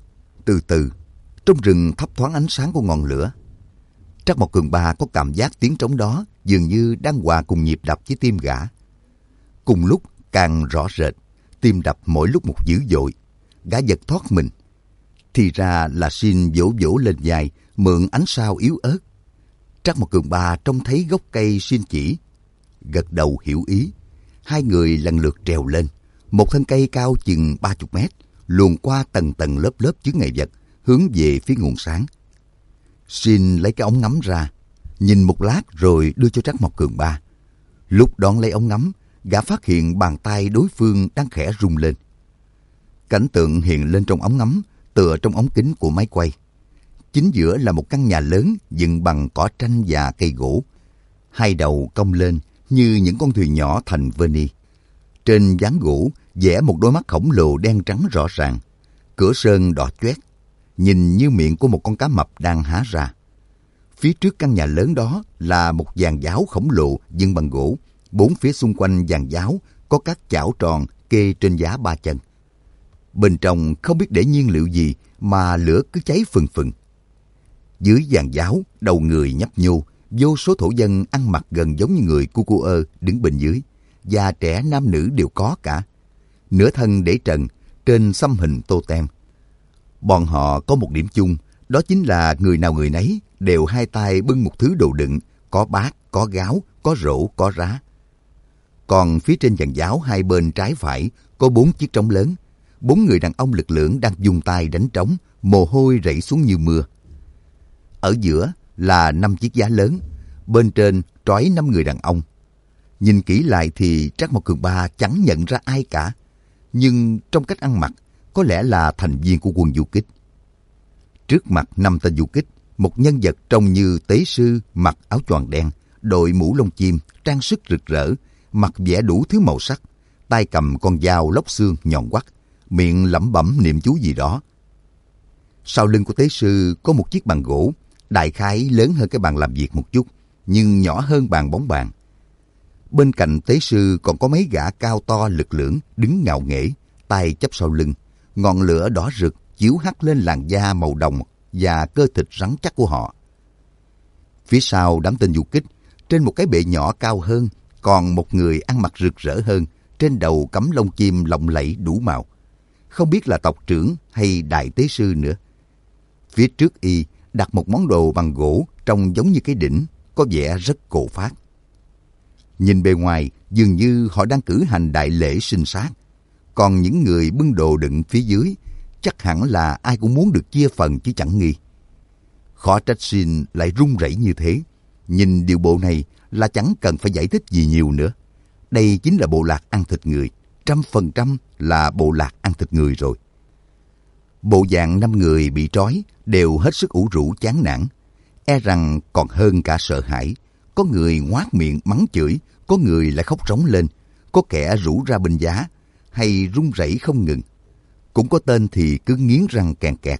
Từ từ, trong rừng thấp thoáng ánh sáng của ngọn lửa. Trắc Mộc Cường Ba có cảm giác tiếng trống đó dường như đang hòa cùng nhịp đập với tim gã. Cùng lúc càng rõ rệt, tim đập mỗi lúc một dữ dội. Gã giật thoát mình. Thì ra là Xin vỗ vỗ lên vai, mượn ánh sao yếu ớt. Trắc Mộc Cường Ba trông thấy gốc cây Xin chỉ, gật đầu hiểu ý. Hai người lần lượt trèo lên. Một thân cây cao chừng 30 mét, luồn qua tầng tầng lớp lớp chướng ngại vật, hướng về phía nguồn sáng. Xin lấy cái ống ngắm ra, nhìn một lát rồi đưa cho Trắc Mộc Cường Ba. Lúc đón lấy ống ngắm, gã phát hiện bàn tay đối phương đang khẽ rung lên. Cảnh tượng hiện lên trong ống ngắm, tựa trong ống kính của máy quay. Chính giữa là một căn nhà lớn dựng bằng cỏ tranh và cây gỗ. Hai đầu cong lên như những con thuyền nhỏ thành Venice. Trên ván gỗ vẽ một đôi mắt khổng lồ đen trắng rõ ràng. Cửa sơn đỏ choét, nhìn như miệng của một con cá mập đang há ra. Phía trước căn nhà lớn đó là một giàn giáo khổng lồ dựng bằng gỗ. Bốn phía xung quanh giàn giáo có các chảo tròn kê trên giá 3 chân. Bên trong không biết để nhiên liệu gì mà lửa cứ cháy phừng phừng. Dưới giàn giáo, đầu người nhấp nhô, vô số thổ dân ăn mặc gần giống như người Cucuơ đứng bên dưới. Già trẻ nam nữ đều có cả. Nửa thân để trần, trên xăm hình tô tem. Bọn họ có một điểm chung, đó chính là người nào người nấy đều hai tay bưng một thứ đồ đựng, có bát, có gáo, có rổ, có rá. Còn phía trên giàn giáo hai bên trái phải có 4 chiếc trống lớn. 4 người đàn ông lực lưỡng đang dùng tay đánh trống, mồ hôi rảy xuống như mưa. Ở giữa là 5 chiếc giá lớn, bên trên trói 5 người đàn ông. Nhìn kỹ lại thì Trắc Mộc Cường Ba chẳng nhận ra ai cả, nhưng trong cách ăn mặc có lẽ là thành viên của quân du kích. Trước mặt 5 tên du kích, một nhân vật trông như tế sư mặc áo choàng đen, đội mũ lông chim, trang sức rực rỡ, mặc vẽ đủ thứ màu sắc, tay cầm con dao lóc xương nhọn quắt, miệng lẩm bẩm niệm chú gì đó. Sau lưng của tế sư có một chiếc bàn gỗ, đại khái lớn hơn cái bàn làm việc một chút, nhưng nhỏ hơn bàn bóng bàn. Bên cạnh tế sư còn có mấy gã cao to lực lưỡng đứng ngạo nghễ, tay chắp sau lưng, ngọn lửa đỏ rực chiếu hắt lên làn da màu đồng và cơ thịt rắn chắc của họ. Phía sau đám tên du kích, trên một cái bệ nhỏ cao hơn, còn một người ăn mặc rực rỡ hơn, trên đầu cắm lông chim lộng lẫy đủ màu. Không biết là tộc trưởng hay đại tế sư nữa. Phía trước y đặt một món đồ bằng gỗ trông giống như cái đỉnh, có vẻ rất cổ phác. Nhìn bề ngoài dường như họ đang cử hành đại lễ sinh sát. Còn những người bưng đồ đựng phía dưới chắc hẳn là ai cũng muốn được chia phần chứ chẳng nghi. Khó trách Xin lại run rẩy như thế. Nhìn điều bộ này là chẳng cần phải giải thích gì nhiều nữa. Đây chính là bộ lạc ăn thịt người, 100% là bộ lạc ăn thịt người rồi. Bộ dạng 5 người bị trói đều hết sức ủ rũ chán nản, e rằng còn hơn cả sợ hãi. Có người ngoác miệng mắng chửi, có người lại khóc rống lên, có kẻ rũ ra binh giá hay run rẩy không ngừng. Cũng có tên thì cứ nghiến răng kèn kẹt.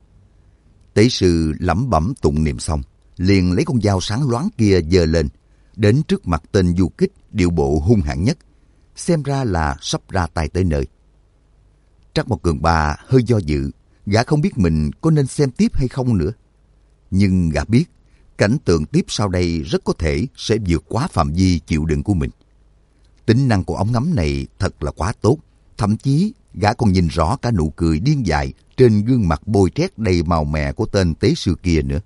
Tế sư lẩm bẩm tụng niệm xong, liền lấy con dao sáng loáng kia giơ lên, đến trước mặt tên du kích điệu bộ hung hãn nhất, xem ra là sắp ra tay tới nơi. Trắc Mộc Cường Ba hơi do dự, gã không biết mình có nên xem tiếp hay không nữa. Nhưng gã biết, cảnh tượng tiếp sau đây rất có thể sẽ vượt quá phạm vi chịu đựng của mình. Tính năng của ống ngắm này thật là quá tốt, thậm chí gã còn nhìn rõ cả nụ cười điên dại trên gương mặt bôi trét đầy màu mè của tên tế sư kia nữa.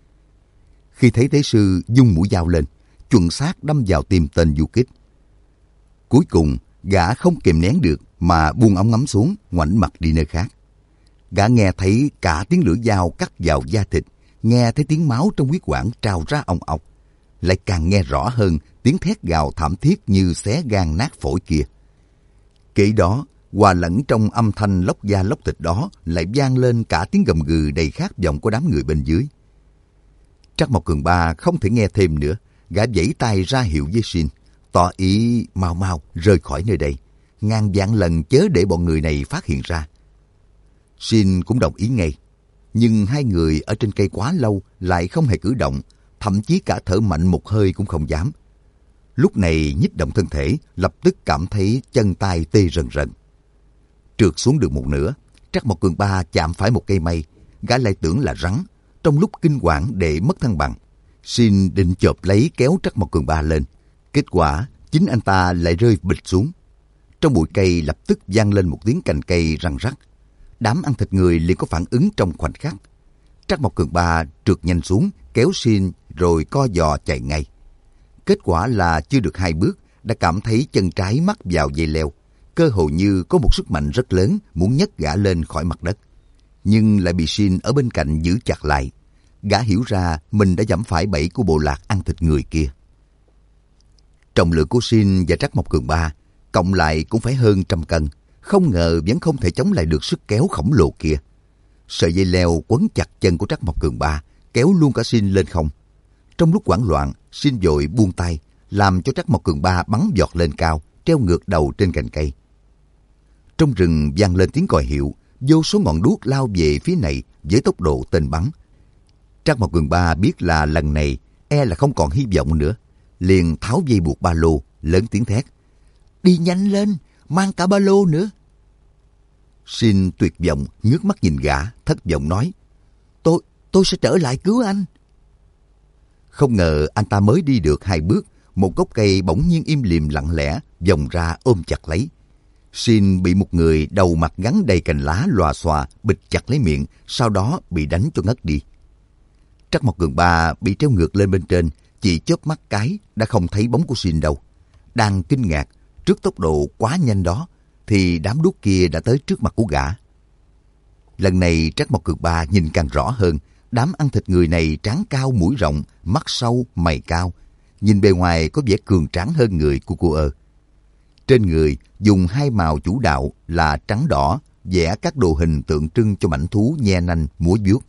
Khi thấy tế sư vung mũi dao lên, chuẩn xác đâm vào tim tên du kích. Cuối cùng, gã không kìm nén được mà buông ống ngắm xuống, ngoảnh mặt đi nơi khác. Gã nghe thấy cả tiếng lưỡi dao cắt vào da thịt, nghe thấy tiếng máu trong huyết quản trào ra ong ọc, lại càng nghe rõ hơn tiếng thét gào thảm thiết như xé gan nát phổi kia. Kể đó, hòa lẫn trong âm thanh lóc da lóc thịt đó lại vang lên cả tiếng gầm gừ đầy khát vọng của đám người bên dưới. Trắc Mộc Cường Ba không thể nghe thêm nữa, gã vẫy tay ra hiệu với Xin, tỏ ý mau mau rời khỏi nơi đây, ngàn vạn lần chớ để bọn người này phát hiện ra. Xin cũng đồng ý ngay, nhưng hai người ở trên cây quá lâu lại không hề cử động, thậm chí cả thở mạnh một hơi cũng không dám. Lúc này nhích động thân thể, lập tức cảm thấy chân tay tê rần rần. Trượt xuống được một nửa, Trắc Mộc Cường Ba chạm phải một cây mây, gã lại tưởng là rắn. Trong lúc kinh hoàng để mất thăng bằng, Shin định chộp lấy kéo Trắc Mộc Cường Ba lên. Kết quả, chính anh ta lại rơi bịch xuống. Trong bụi cây lập tức vang lên một tiếng cành cây răng rắc. Đám ăn thịt người liền có phản ứng trong khoảnh khắc. Trắc Mộc Cường Ba trượt nhanh xuống, kéo Shin rồi co giò chạy ngay. Kết quả là chưa được 2 bước, đã cảm thấy chân trái mắc vào dây leo. Cơ hồ như có một sức mạnh rất lớn muốn nhấc gã lên khỏi mặt đất. Nhưng lại bị Shin ở bên cạnh giữ chặt lại. Gã hiểu ra mình đã giẫm phải bẫy của bộ lạc ăn thịt người kia. Trọng lượng của Shin và Trắc Mộc Cường Ba cộng lại cũng phải hơn 100 cân. Không ngờ vẫn không thể chống lại được sức kéo khổng lồ kia. Sợi dây leo quấn chặt chân của Trắc Mộc Cường Ba, kéo luôn cả Shin lên không. Trong lúc hoảng loạn, Shin vội buông tay, làm cho Trắc Mộc Cường Ba bắn giọt lên cao, treo ngược đầu trên cành cây. Trong rừng vang lên tiếng còi hiệu, vô số ngọn đuốc lao về phía này với tốc độ tên bắn. Trắc Mộc Cường Ba biết là lần này e là không còn hy vọng nữa, liền tháo dây buộc ba lô, lớn tiếng thét: "Đi nhanh lên, mang cả ba lô nữa!" Shin tuyệt vọng ngước mắt nhìn gã, thất vọng nói: Tôi sẽ trở lại cứu anh." Không ngờ anh ta mới đi được 2 bước, một gốc cây bỗng nhiên im lìm lặng lẽ vòng ra ôm chặt lấy. Shin bị một người đầu mặt gắn đầy cành lá lòa xòa bịt chặt lấy miệng, sau đó bị đánh cho ngất đi. Trắc Mộc Cường Ba bị treo ngược lên bên trên, chỉ chớp mắt cái đã không thấy bóng của Shin đâu. Đang kinh ngạc trước tốc độ quá nhanh đó, thì đám đuốc kia đã tới trước mặt của gã. Lần này Trắc Mộc Cường Ba nhìn càng rõ hơn. Đám ăn thịt người này trán cao mũi rộng, mắt sâu, mày cao. Nhìn bề ngoài có vẻ cường tráng hơn người của cô ơ. Trên người dùng 2 màu chủ đạo là trắng đỏ, vẽ các đồ hình tượng trưng cho mãnh thú nhe nanh múa vuốt.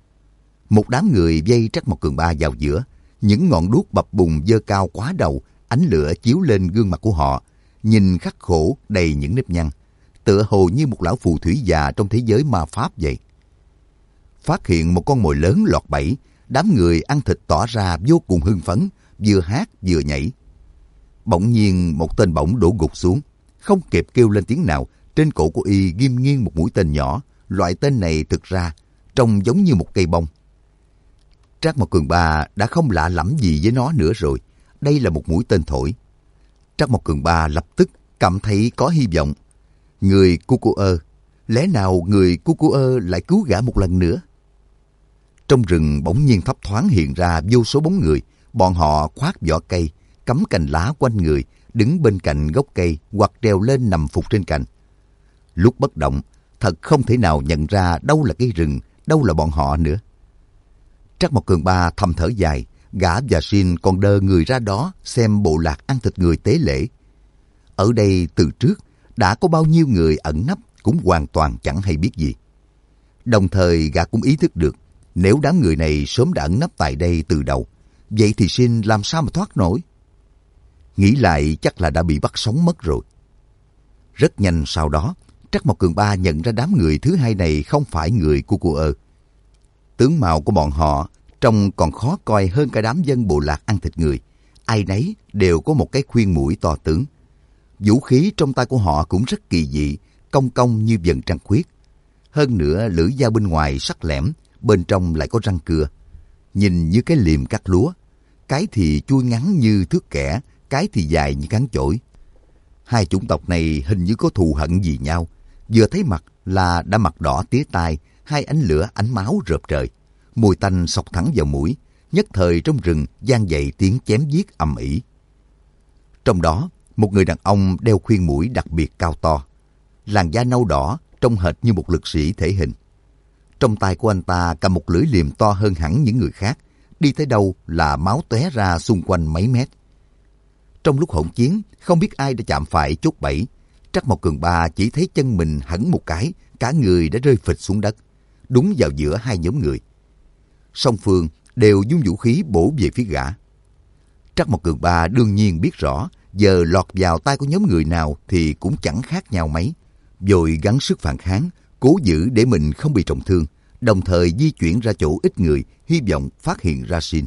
Một đám người vây Trắc Mộc Cường Ba vào giữa. Những ngọn đuốc bập bùng dơ cao quá đầu, ánh lửa chiếu lên gương mặt của họ, nhìn khắc khổ đầy những nếp nhăn, tựa hồ như một lão phù thủy già trong thế giới ma pháp vậy. Phát hiện một con mồi lớn lọt bẫy, đám người ăn thịt tỏ ra vô cùng hưng phấn, vừa hát vừa nhảy. Bỗng nhiên một tên bổng đổ gục xuống, không kịp kêu lên tiếng nào, trên cổ của y ghim nghiêng một mũi tên nhỏ. Loại tên này thực ra trông giống như một cây bông. Trắc Mộc Cường Ba đã không lạ lẫm gì với nó nữa rồi. Đây là một mũi tên thổi. Trắc Mộc Cường Ba lập tức cảm thấy có hy vọng. Người Cucuơ, lẽ nào người Cucuơ lại cứu gã một lần nữa? Trong rừng bỗng nhiên thấp thoáng hiện ra vô số bóng người. Bọn họ khoác vỏ cây, cắm cành lá quanh người, đứng bên cạnh gốc cây hoặc trèo lên nằm phục trên cành. Lúc bất động, thật không thể nào nhận ra đâu là cây rừng, đâu là bọn họ nữa. Trắc Mộc Cường Ba thầm thở dài, gã và Shin còn đơ người ra đó xem bộ lạc ăn thịt người tế lễ. Ở đây từ trước đã có bao nhiêu người ẩn nấp cũng hoàn toàn chẳng hay biết gì. Đồng thời gã cũng ý thức được, nếu đám người này sớm đã ẩn nấp tại đây từ đầu, vậy thì Shin làm sao mà thoát nổi? Nghĩ lại chắc là đã bị bắt sống mất rồi. Rất nhanh sau đó, Trắc Mộc Cường Ba nhận ra đám người thứ hai này không phải người của cô ơ. Tướng mạo của bọn họ trông còn khó coi hơn cả đám dân bộ lạc ăn thịt người. Ai nấy đều có một cái khuyên mũi to tướng. Vũ khí trong tay của họ cũng rất kỳ dị, cong cong như vầng trăng khuyết. Hơn nữa lưỡi dao bên ngoài sắc lẻm, bên trong lại có răng cưa. Nhìn như cái liềm cắt lúa, cái thì chuôi ngắn như thước kẻ, cái thì dài như cán chổi. Hai chủng tộc này hình như có thù hận gì nhau. Vừa thấy mặt là đã mặt đỏ tía tai, hai ánh lửa ánh máu rợp trời. Mùi tanh xộc thẳng vào mũi, nhất thời trong rừng vang dậy tiếng chém giết ầm ĩ. Trong đó, một người đàn ông đeo khuyên mũi đặc biệt cao to. Làn da nâu đỏ, trông hệt như một lực sĩ thể hình. Trong tay của anh ta cầm một lưỡi liềm to hơn hẳn những người khác, đi tới đâu là máu tóe ra xung quanh mấy mét. Trong lúc hỗn chiến, không biết ai đã chạm phải chốt bẫy. Trắc Mộc Cường Ba chỉ thấy chân mình hẫng một cái, cả người đã rơi phịch xuống đất, đúng vào giữa hai nhóm người. Song phương đều dung vũ khí bổ về phía gã. Trắc Mộc Cường Ba đương nhiên biết rõ, giờ lọt vào tay của nhóm người nào thì cũng chẳng khác nhau mấy. Vội gắng sức phản kháng, cố giữ để mình không bị trọng thương, đồng thời di chuyển ra chỗ ít người, hy vọng phát hiện ra Shin.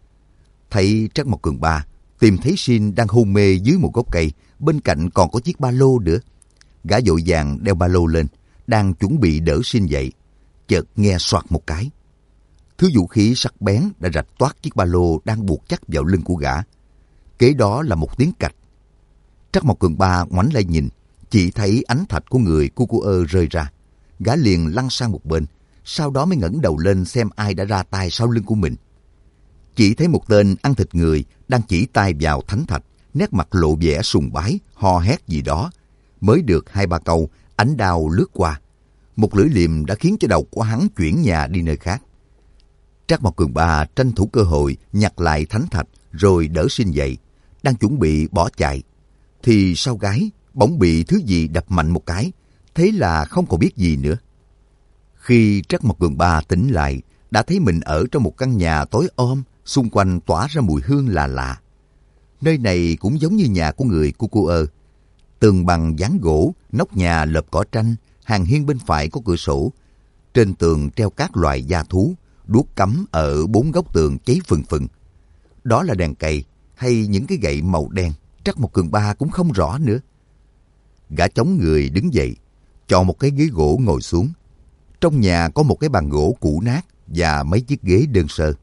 Thấy Trắc Mộc Cường Ba tìm thấy Shin đang hôn mê dưới một gốc cây, bên cạnh còn có chiếc ba lô nữa. Gã vội vàng đeo ba lô lên, đang chuẩn bị đỡ Sin dậy, chợt nghe soạt một cái. Thứ vũ khí sắc bén đã rạch toát chiếc ba lô đang buộc chắc vào lưng của gã. Kế đó là một tiếng cạch. Trắc Mộc Cường Ba ngoảnh lại nhìn, chỉ thấy ánh thạch của người Cu rơi ra. Gã liền lăn sang một bên, sau đó mới ngẩng đầu lên xem ai đã ra tay sau lưng của mình. Chỉ thấy một tên ăn thịt người đang chỉ tay vào thánh thạch, nét mặt lộ vẻ sùng bái, hò hét gì đó. Mới được 2-3 câu, ánh đao lướt qua. Một lưỡi liềm đã khiến cho đầu của hắn chuyển nhà đi nơi khác. Trắc Mộc Cường Ba tranh thủ cơ hội nhặt lại thánh thạch rồi đỡ Sin dậy, đang chuẩn bị bỏ chạy. Thì sau gáy bỗng bị thứ gì đập mạnh một cái, thế là không còn biết gì nữa. Khi Trắc Mộc Cường Ba tỉnh lại, đã thấy mình ở trong một căn nhà tối om, xung quanh tỏa ra mùi hương lạ lạ. Nơi này cũng giống như nhà của người Cu. Tường bằng dán gỗ, nóc nhà lợp cỏ tranh, hàng hiên bên phải có cửa sổ. Trên tường treo các loại da thú, đuốc cắm ở 4 góc tường cháy phừng phừng. Đó là đèn cầy hay những cái gậy màu đen, Trắc Mộc Cường Ba cũng không rõ nữa. Gã chống người đứng dậy, chọn một cái ghế gỗ ngồi xuống. Trong nhà có một cái bàn gỗ cũ nát và mấy chiếc ghế đơn sơ.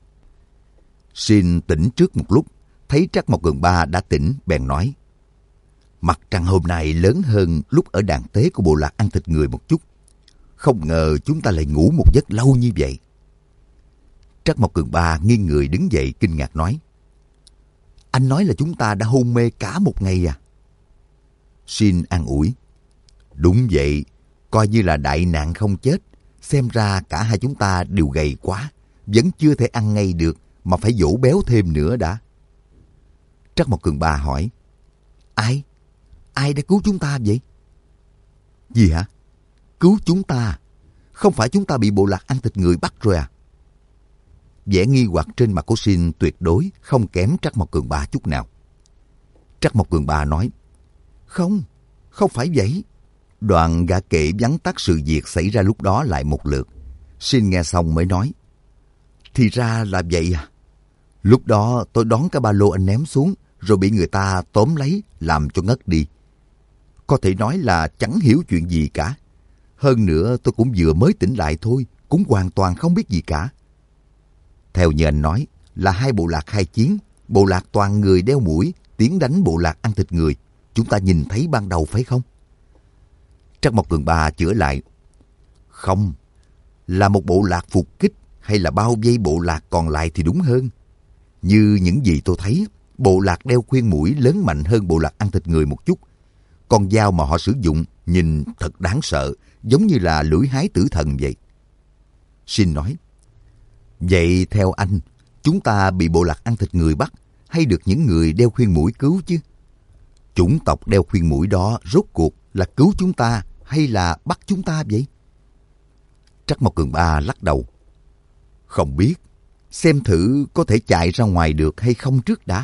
Sin tỉnh trước một lúc, thấy Trắc Mộc Cường Ba đã tỉnh, bèn nói: Mặt trăng hôm nay lớn hơn lúc ở đàn tế của bộ lạc ăn thịt người một chút. Không ngờ chúng ta lại ngủ một giấc lâu như vậy. Trắc Mộc Cường Ba nghiêng người đứng dậy kinh ngạc nói: Anh nói là chúng ta đã hôn mê cả một ngày à? Sin an ủi: Đúng vậy, coi như là đại nạn không chết. Xem ra cả hai chúng ta đều gầy quá, vẫn chưa thể ăn ngay được mà phải dỗ béo thêm nữa đã. Trắc Mộc Cường Ba hỏi: Ai? Ai đã cứu chúng ta vậy? Gì hả? Cứu chúng ta? Không phải chúng ta bị bộ lạc ăn thịt người bắt rồi à? Vẻ nghi hoặc trên mặt của Sin tuyệt đối không kém Trắc Mộc Cường Ba chút nào. Trắc Mộc Cường Ba nói: Không phải vậy. Đoạn gã kể vắn tắt sự việc xảy ra lúc đó lại một lượt. Sin nghe xong mới nói: Thì ra là vậy à? Lúc đó tôi đón cái ba lô anh ném xuống, rồi bị người ta tóm lấy làm cho ngất đi. Có thể nói là chẳng hiểu chuyện gì cả. Hơn nữa tôi cũng vừa mới tỉnh lại thôi, cũng hoàn toàn không biết gì cả. Theo như anh nói là hai bộ lạc khai chiến, bộ lạc toàn người đeo mũi tiến đánh bộ lạc ăn thịt người. Chúng ta nhìn thấy ban đầu phải không? Trắc Mộc Cường Ba chữa lại: Không, là một bộ lạc phục kích hay là bao vây bộ lạc còn lại thì đúng hơn. Như những gì tôi thấy, bộ lạc đeo khuyên mũi lớn mạnh hơn bộ lạc ăn thịt người một chút. Con dao mà họ sử dụng nhìn thật đáng sợ, giống như là lưỡi hái tử thần vậy. Sin nói: Vậy theo anh, chúng ta bị bộ lạc ăn thịt người bắt hay được những người đeo khuyên mũi cứu chứ? Chủng tộc đeo khuyên mũi đó rốt cuộc là cứu chúng ta hay là bắt chúng ta vậy? Trắc Mộc Cường Ba lắc đầu: Không biết, xem thử có thể chạy ra ngoài được hay không trước đã.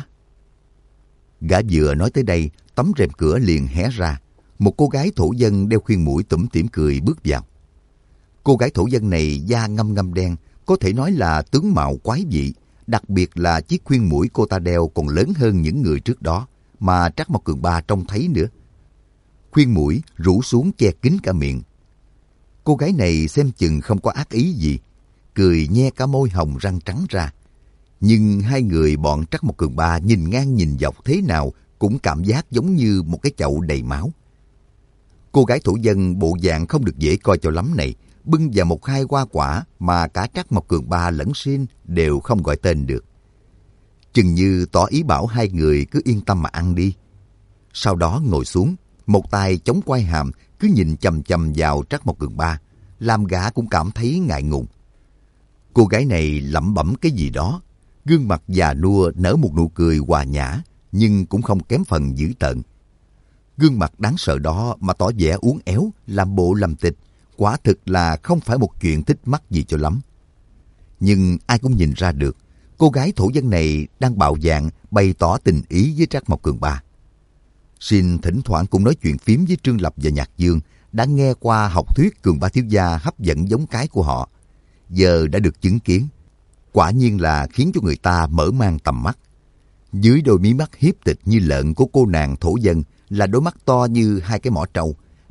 Gã vừa nói tới đây, tấm rèm cửa liền hé ra. Một cô gái thổ dân đeo khuyên mũi tủm tỉm cười bước vào. Cô gái thổ dân này da ngăm ngăm đen, có thể nói là tướng mạo quái dị. Đặc biệt là chiếc khuyên mũi cô ta đeo còn lớn hơn những người trước đó mà Trắc Mộc Cường Ba trông thấy nữa. Khuyên mũi rủ xuống che kín cả miệng. Cô gái này xem chừng không có ác ý gì, cười nhe cả môi hồng răng trắng ra. Nhưng hai người bọn Trắc Mộc Cường Ba nhìn ngang nhìn dọc thế nào cũng cảm giác giống như một cái chậu đầy máu. Cô gái thổ dân bộ dạng không được dễ coi cho lắm này, bưng vào một hai hoa quả mà cả Trắc Mộc Cường Ba lẫn Sin đều không gọi tên được. Chừng như tỏ ý bảo hai người cứ yên tâm mà ăn đi. Sau đó ngồi xuống, một tay chống quai hàm cứ nhìn chằm chằm vào Trắc Mộc Cường Ba, làm gã cũng cảm thấy ngại ngùng. Cô gái này lẩm bẩm cái gì đó, gương mặt già nua nở một nụ cười hòa nhã, nhưng cũng không kém phần dữ tợn. Gương mặt đáng sợ đó mà tỏ vẻ uốn éo, làm bộ làm tịch, quả thực là không phải một chuyện thích mắt gì cho lắm. Nhưng ai cũng nhìn ra được, cô gái thổ dân này đang bạo dạn bày tỏ tình ý với Trắc Mộc Cường Ba. Sin thỉnh thoảng cũng nói chuyện phím với Trương Lập và Nhạc Dương, đã nghe qua học thuyết Cường Ba thiếu gia hấp dẫn giống cái của họ. Giờ đã được chứng kiến, quả nhiên là khiến cho người ta mở mang tầm mắt. Dưới đôi mí mắt hiếp tịch như lợn của cô nàng thổ dân là đôi mắt to như hai cái mỏ trâu,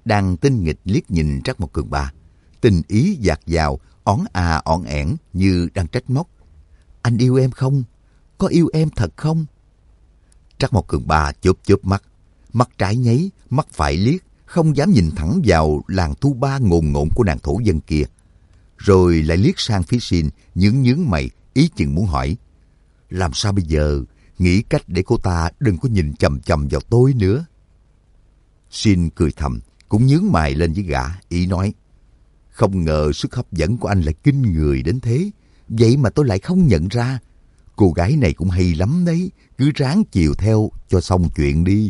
đang tinh nghịch liếc nhìn Trác Mộc Cường Ba, tình ý dạt dào, ỏn ỏn ẻn như đang trách móc. Anh yêu em không? Có yêu em thật không? Trác Mộc Cường Ba chớp chớp mắt, mắt trái nháy, mắt phải liếc, không dám nhìn thẳng vào làn thu ba ngồn ngộn của nàng thổ dân kia. Rồi lại liếc sang phía Xin, nhướng mày, ý chừng muốn hỏi. Làm sao bây giờ? Nghĩ cách để cô ta đừng có nhìn chằm chằm vào tôi nữa. Xin cười thầm, cũng nhướng mày lên với gã, ý nói. Không ngờ sức hấp dẫn của anh lại kinh người đến thế. Vậy mà tôi lại không nhận ra. Cô gái này cũng hay lắm đấy, cứ ráng chiều theo cho xong chuyện đi.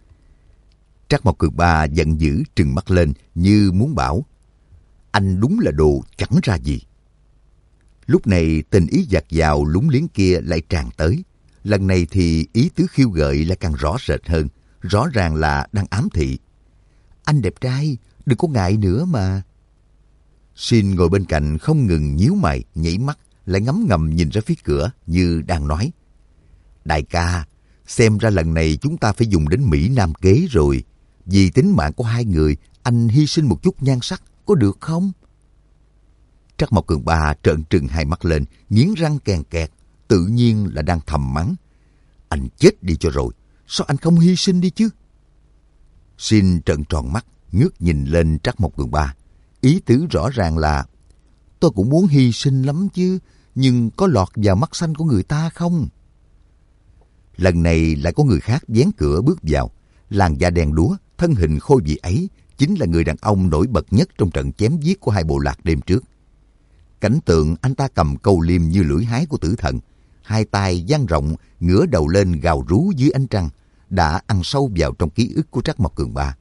Trác Mộc Cường Ba giận dữ trừng mắt lên như muốn bảo. Anh đúng là đồ chẳng ra gì. Lúc này tình ý dạt dào lúng liếng kia lại tràn tới. Lần này thì ý tứ khiêu gợi lại càng rõ rệt hơn. Rõ ràng là đang ám thị. Anh đẹp trai, đừng có ngại nữa mà. Xin ngồi bên cạnh không ngừng nhíu mày, nhảy mắt, lại ngấm ngầm nhìn ra phía cửa như đang nói. Đại ca, xem ra lần này chúng ta phải dùng đến Mỹ Nam kế rồi. Vì tính mạng của hai người, anh hy sinh một chút nhan sắc, có được không? Trác Mộc Cường Ba trợn trừng hai mắt lên, nghiến răng kèn kẹt, tự nhiên là đang thầm mắng. Anh chết đi cho rồi, sao anh không hy sinh đi chứ? Xin trợn tròn mắt, ngước nhìn lên Trác Mộc Cường Ba. Ý tứ rõ ràng là, tôi cũng muốn hy sinh lắm chứ, nhưng có lọt vào mắt xanh của người ta không? Lần này lại có người khác vén cửa bước vào. Làn da đen đúa, thân hình khôi vị ấy chính là người đàn ông nổi bật nhất trong trận chém giết của hai bộ lạc đêm trước. Cảnh tượng anh ta cầm câu liêm như lưỡi hái của tử thần, hai tay dang rộng, ngửa đầu lên gào rú dưới ánh trăng, đã ăn sâu vào trong ký ức của Trác Mộc Cường Ba.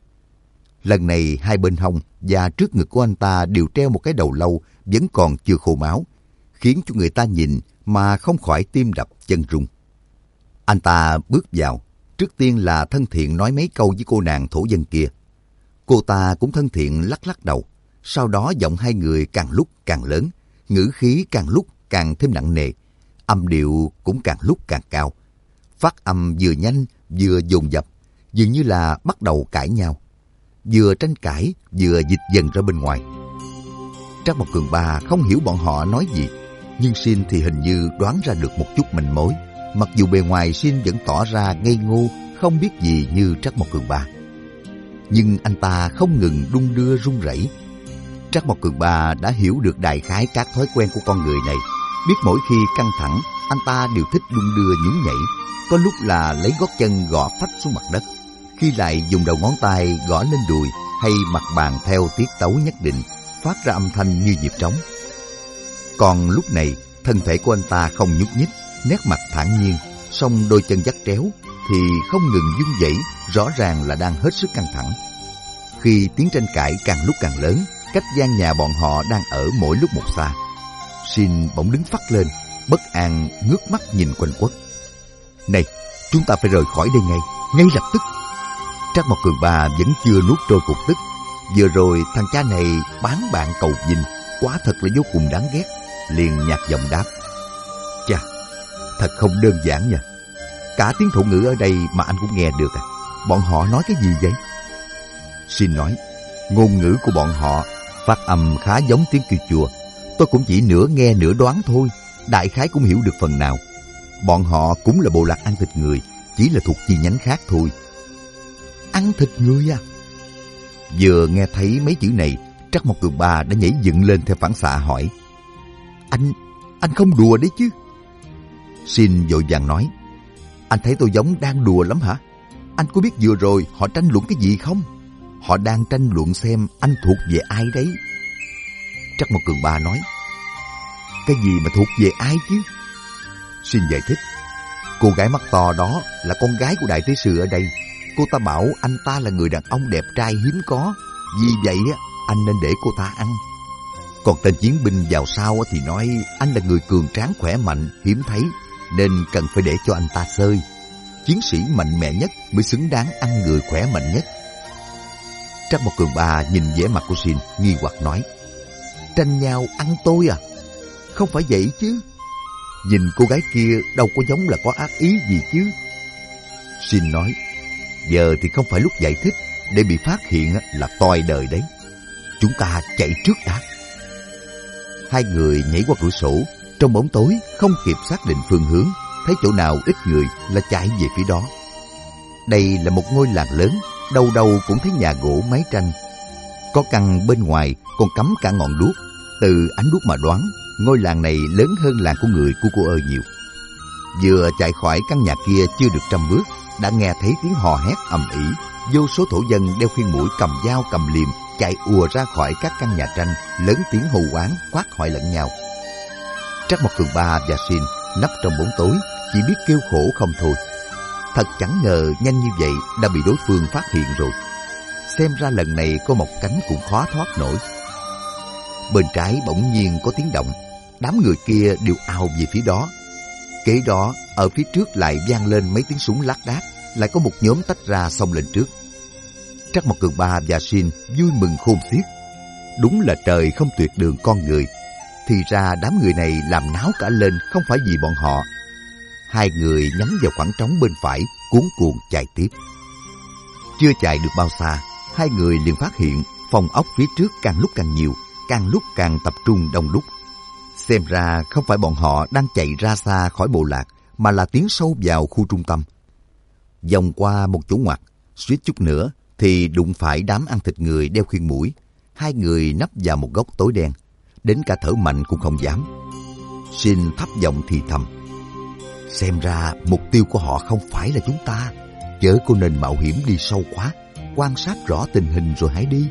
Lần này hai bên hông và trước ngực của anh ta đều treo một cái đầu lâu vẫn còn chưa khô máu, khiến cho người ta nhìn mà không khỏi tim đập chân rung. Anh ta bước vào, trước tiên là thân thiện nói mấy câu với cô nàng thổ dân kia. Cô ta cũng thân thiện lắc lắc đầu, sau đó giọng hai người càng lúc càng lớn, ngữ khí càng lúc càng thêm nặng nề, âm điệu cũng càng lúc càng cao. Phát âm vừa nhanh vừa dồn dập, dường như là bắt đầu cãi nhau. Vừa tranh cãi vừa dịch dần ra bên ngoài. Trác Mộc Cường Ba không hiểu bọn họ nói gì, nhưng Xin thì hình như đoán ra được một chút manh mối. Mặc dù bề ngoài Xin vẫn tỏ ra ngây ngô, không biết gì như Trác Mộc Cường Ba, nhưng anh ta không ngừng đung đưa run rẩy. Trác Mộc Cường Ba đã hiểu được đại khái các thói quen của con người này, biết mỗi khi căng thẳng, anh ta đều thích đung đưa nhún nhảy. Có lúc là lấy gót chân gõ phách xuống mặt đất, khi lại dùng đầu ngón tay gõ lên đùi hay mặt bàn theo tiết tấu nhất định, phát ra âm thanh như nhịp trống. Còn lúc này, thân thể của anh ta không nhúc nhích, nét mặt thản nhiên, song đôi chân dắt tréo thì không ngừng run rẩy, rõ ràng là đang hết sức căng thẳng. Khi tiếng tranh cãi càng lúc càng lớn, cách gian nhà bọn họ đang ở mỗi lúc một xa, Xin bỗng đứng phắt lên, bất an ngước mắt nhìn quanh quất. Này, chúng ta phải rời khỏi đây ngay lập tức. Trác Mộc Cường Ba vẫn chưa nuốt trôi cục tức. Vừa rồi thằng cha này bán bạn cầu vinh, quả thật là vô cùng đáng ghét. Liền nhạt giọng đáp. Chà, thật không đơn giản nha. Cả tiếng thổ ngữ ở đây mà anh cũng nghe được à? Bọn họ nói cái gì vậy? Xin nói, ngôn ngữ của bọn họ phát âm khá giống tiếng kêu chùa. Tôi cũng chỉ nửa nghe nửa đoán thôi, đại khái cũng hiểu được phần nào. Bọn họ cũng là bộ lạc ăn thịt người, chỉ là thuộc chi nhánh khác thôi. Ăn thịt người à? Vừa nghe thấy mấy chữ này, Trác Mộc Cường Ba đã nhảy dựng lên theo phản xạ hỏi. Anh không đùa đấy chứ? Xin vội vàng nói. Anh thấy tôi giống đang đùa lắm hả? Anh có biết vừa rồi họ tranh luận cái gì không? Họ đang tranh luận xem anh thuộc về ai đấy. Trác Mộc Cường Ba nói. Cái gì mà thuộc về ai chứ? Xin giải thích. Cô gái mắt to đó là con gái của đại tế sư ở đây. Cô ta bảo anh ta là người đàn ông đẹp trai hiếm có, vì vậy anh nên để cô ta ăn. Còn tên chiến binh vào sau thì nói anh là người cường tráng khỏe mạnh, hiếm thấy, nên cần phải để cho anh ta xơi. Chiến sĩ mạnh mẽ nhất mới xứng đáng ăn người khỏe mạnh nhất. Trác Mộc Cường Ba nhìn vẻ mặt của Xin, nghi hoặc nói. Tranh nhau ăn tôi à? Không phải vậy chứ. Nhìn cô gái kia đâu có giống là có ác ý gì chứ. Xin nói. Giờ thì không phải lúc giải thích, để bị phát hiện là toi đời đấy. Chúng ta chạy trước đã. Hai người nhảy qua cửa sổ, trong bóng tối không kịp xác định phương hướng, thấy chỗ nào ít người là chạy về phía đó. Đây là một ngôi làng lớn, đâu đâu cũng thấy nhà gỗ mái tranh. Có căn bên ngoài còn cắm cả ngọn đuốc. Từ ánh đuốc mà đoán, ngôi làng này lớn hơn làng của người của cô ơ nhiều. Vừa chạy khỏi căn nhà kia chưa được 100 bước, đã nghe thấy tiếng hò hét ầm ĩ. Vô số thổ dân đeo khiên mũi, cầm dao cầm liềm chạy ùa ra khỏi các căn nhà tranh, lớn tiếng hô oán, quát hỏi lẫn nhau. Trắc Mộc Cường Ba và Xin nấp trong bóng tối, chỉ biết kêu khổ không thôi. Thật chẳng ngờ nhanh như vậy đã bị đối phương phát hiện rồi. Xem ra lần này có một cánh cũng khó thoát nổi. Bên trái bỗng nhiên có tiếng động, đám người kia đều ào về phía đó. Kế đó, ở phía trước lại vang lên mấy tiếng súng lác đác, lại có một nhóm tách ra xông lên trước. Trắc Mộc Cường Ba và Xin vui mừng khôn xiết. Đúng là trời không tuyệt đường con người. Thì ra đám người này làm náo cả lên không phải vì bọn họ. Hai người nhắm vào khoảng trống bên phải, cuống cuồng chạy tiếp. Chưa chạy được bao xa, hai người liền phát hiện phòng ốc phía trước càng lúc càng nhiều, càng lúc càng tập trung đông đúc. Xem ra không phải bọn họ đang chạy ra xa khỏi bộ lạc, mà là tiến sâu vào khu trung tâm. Vòng qua một chỗ ngoặt, suýt chút nữa thì đụng phải đám ăn thịt người đeo khiên mũi. Hai người nấp vào một góc tối đen, đến cả thở mạnh cũng không dám. Xin thấp giọng thì thầm: xem ra mục tiêu của họ không phải là chúng ta, chớ có nên mạo hiểm đi sâu quá, quan sát rõ tình hình rồi hãy đi.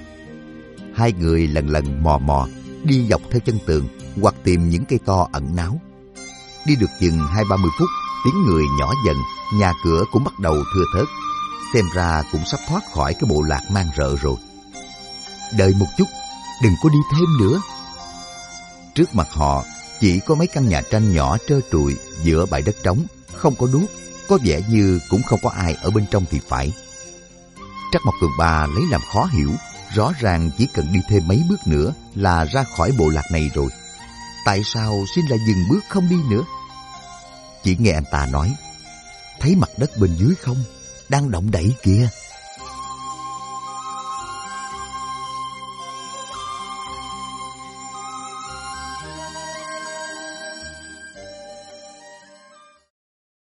Hai người lần lần mò mò đi dọc theo chân tường hoặc tìm những cây to ẩn náu. Đi được chừng 20-30 phút, tiếng người nhỏ dần, nhà cửa cũng bắt đầu thưa thớt. Xem ra cũng sắp thoát khỏi cái bộ lạc mang rợ rồi. Đợi một chút, đừng có đi thêm nữa. Trước mặt họ chỉ có mấy căn nhà tranh nhỏ trơ trụi giữa bãi đất trống, không có đuốc, có vẻ như cũng không có ai ở bên trong thì phải. Trắc Mộc Cường Ba lấy làm khó hiểu, rõ ràng chỉ cần đi thêm mấy bước nữa là ra khỏi bộ lạc này rồi. Tại sao Xin lại dừng bước không đi nữa? Chỉ nghe anh ta nói: thấy mặt đất bên dưới không? Đang động đậy kìa.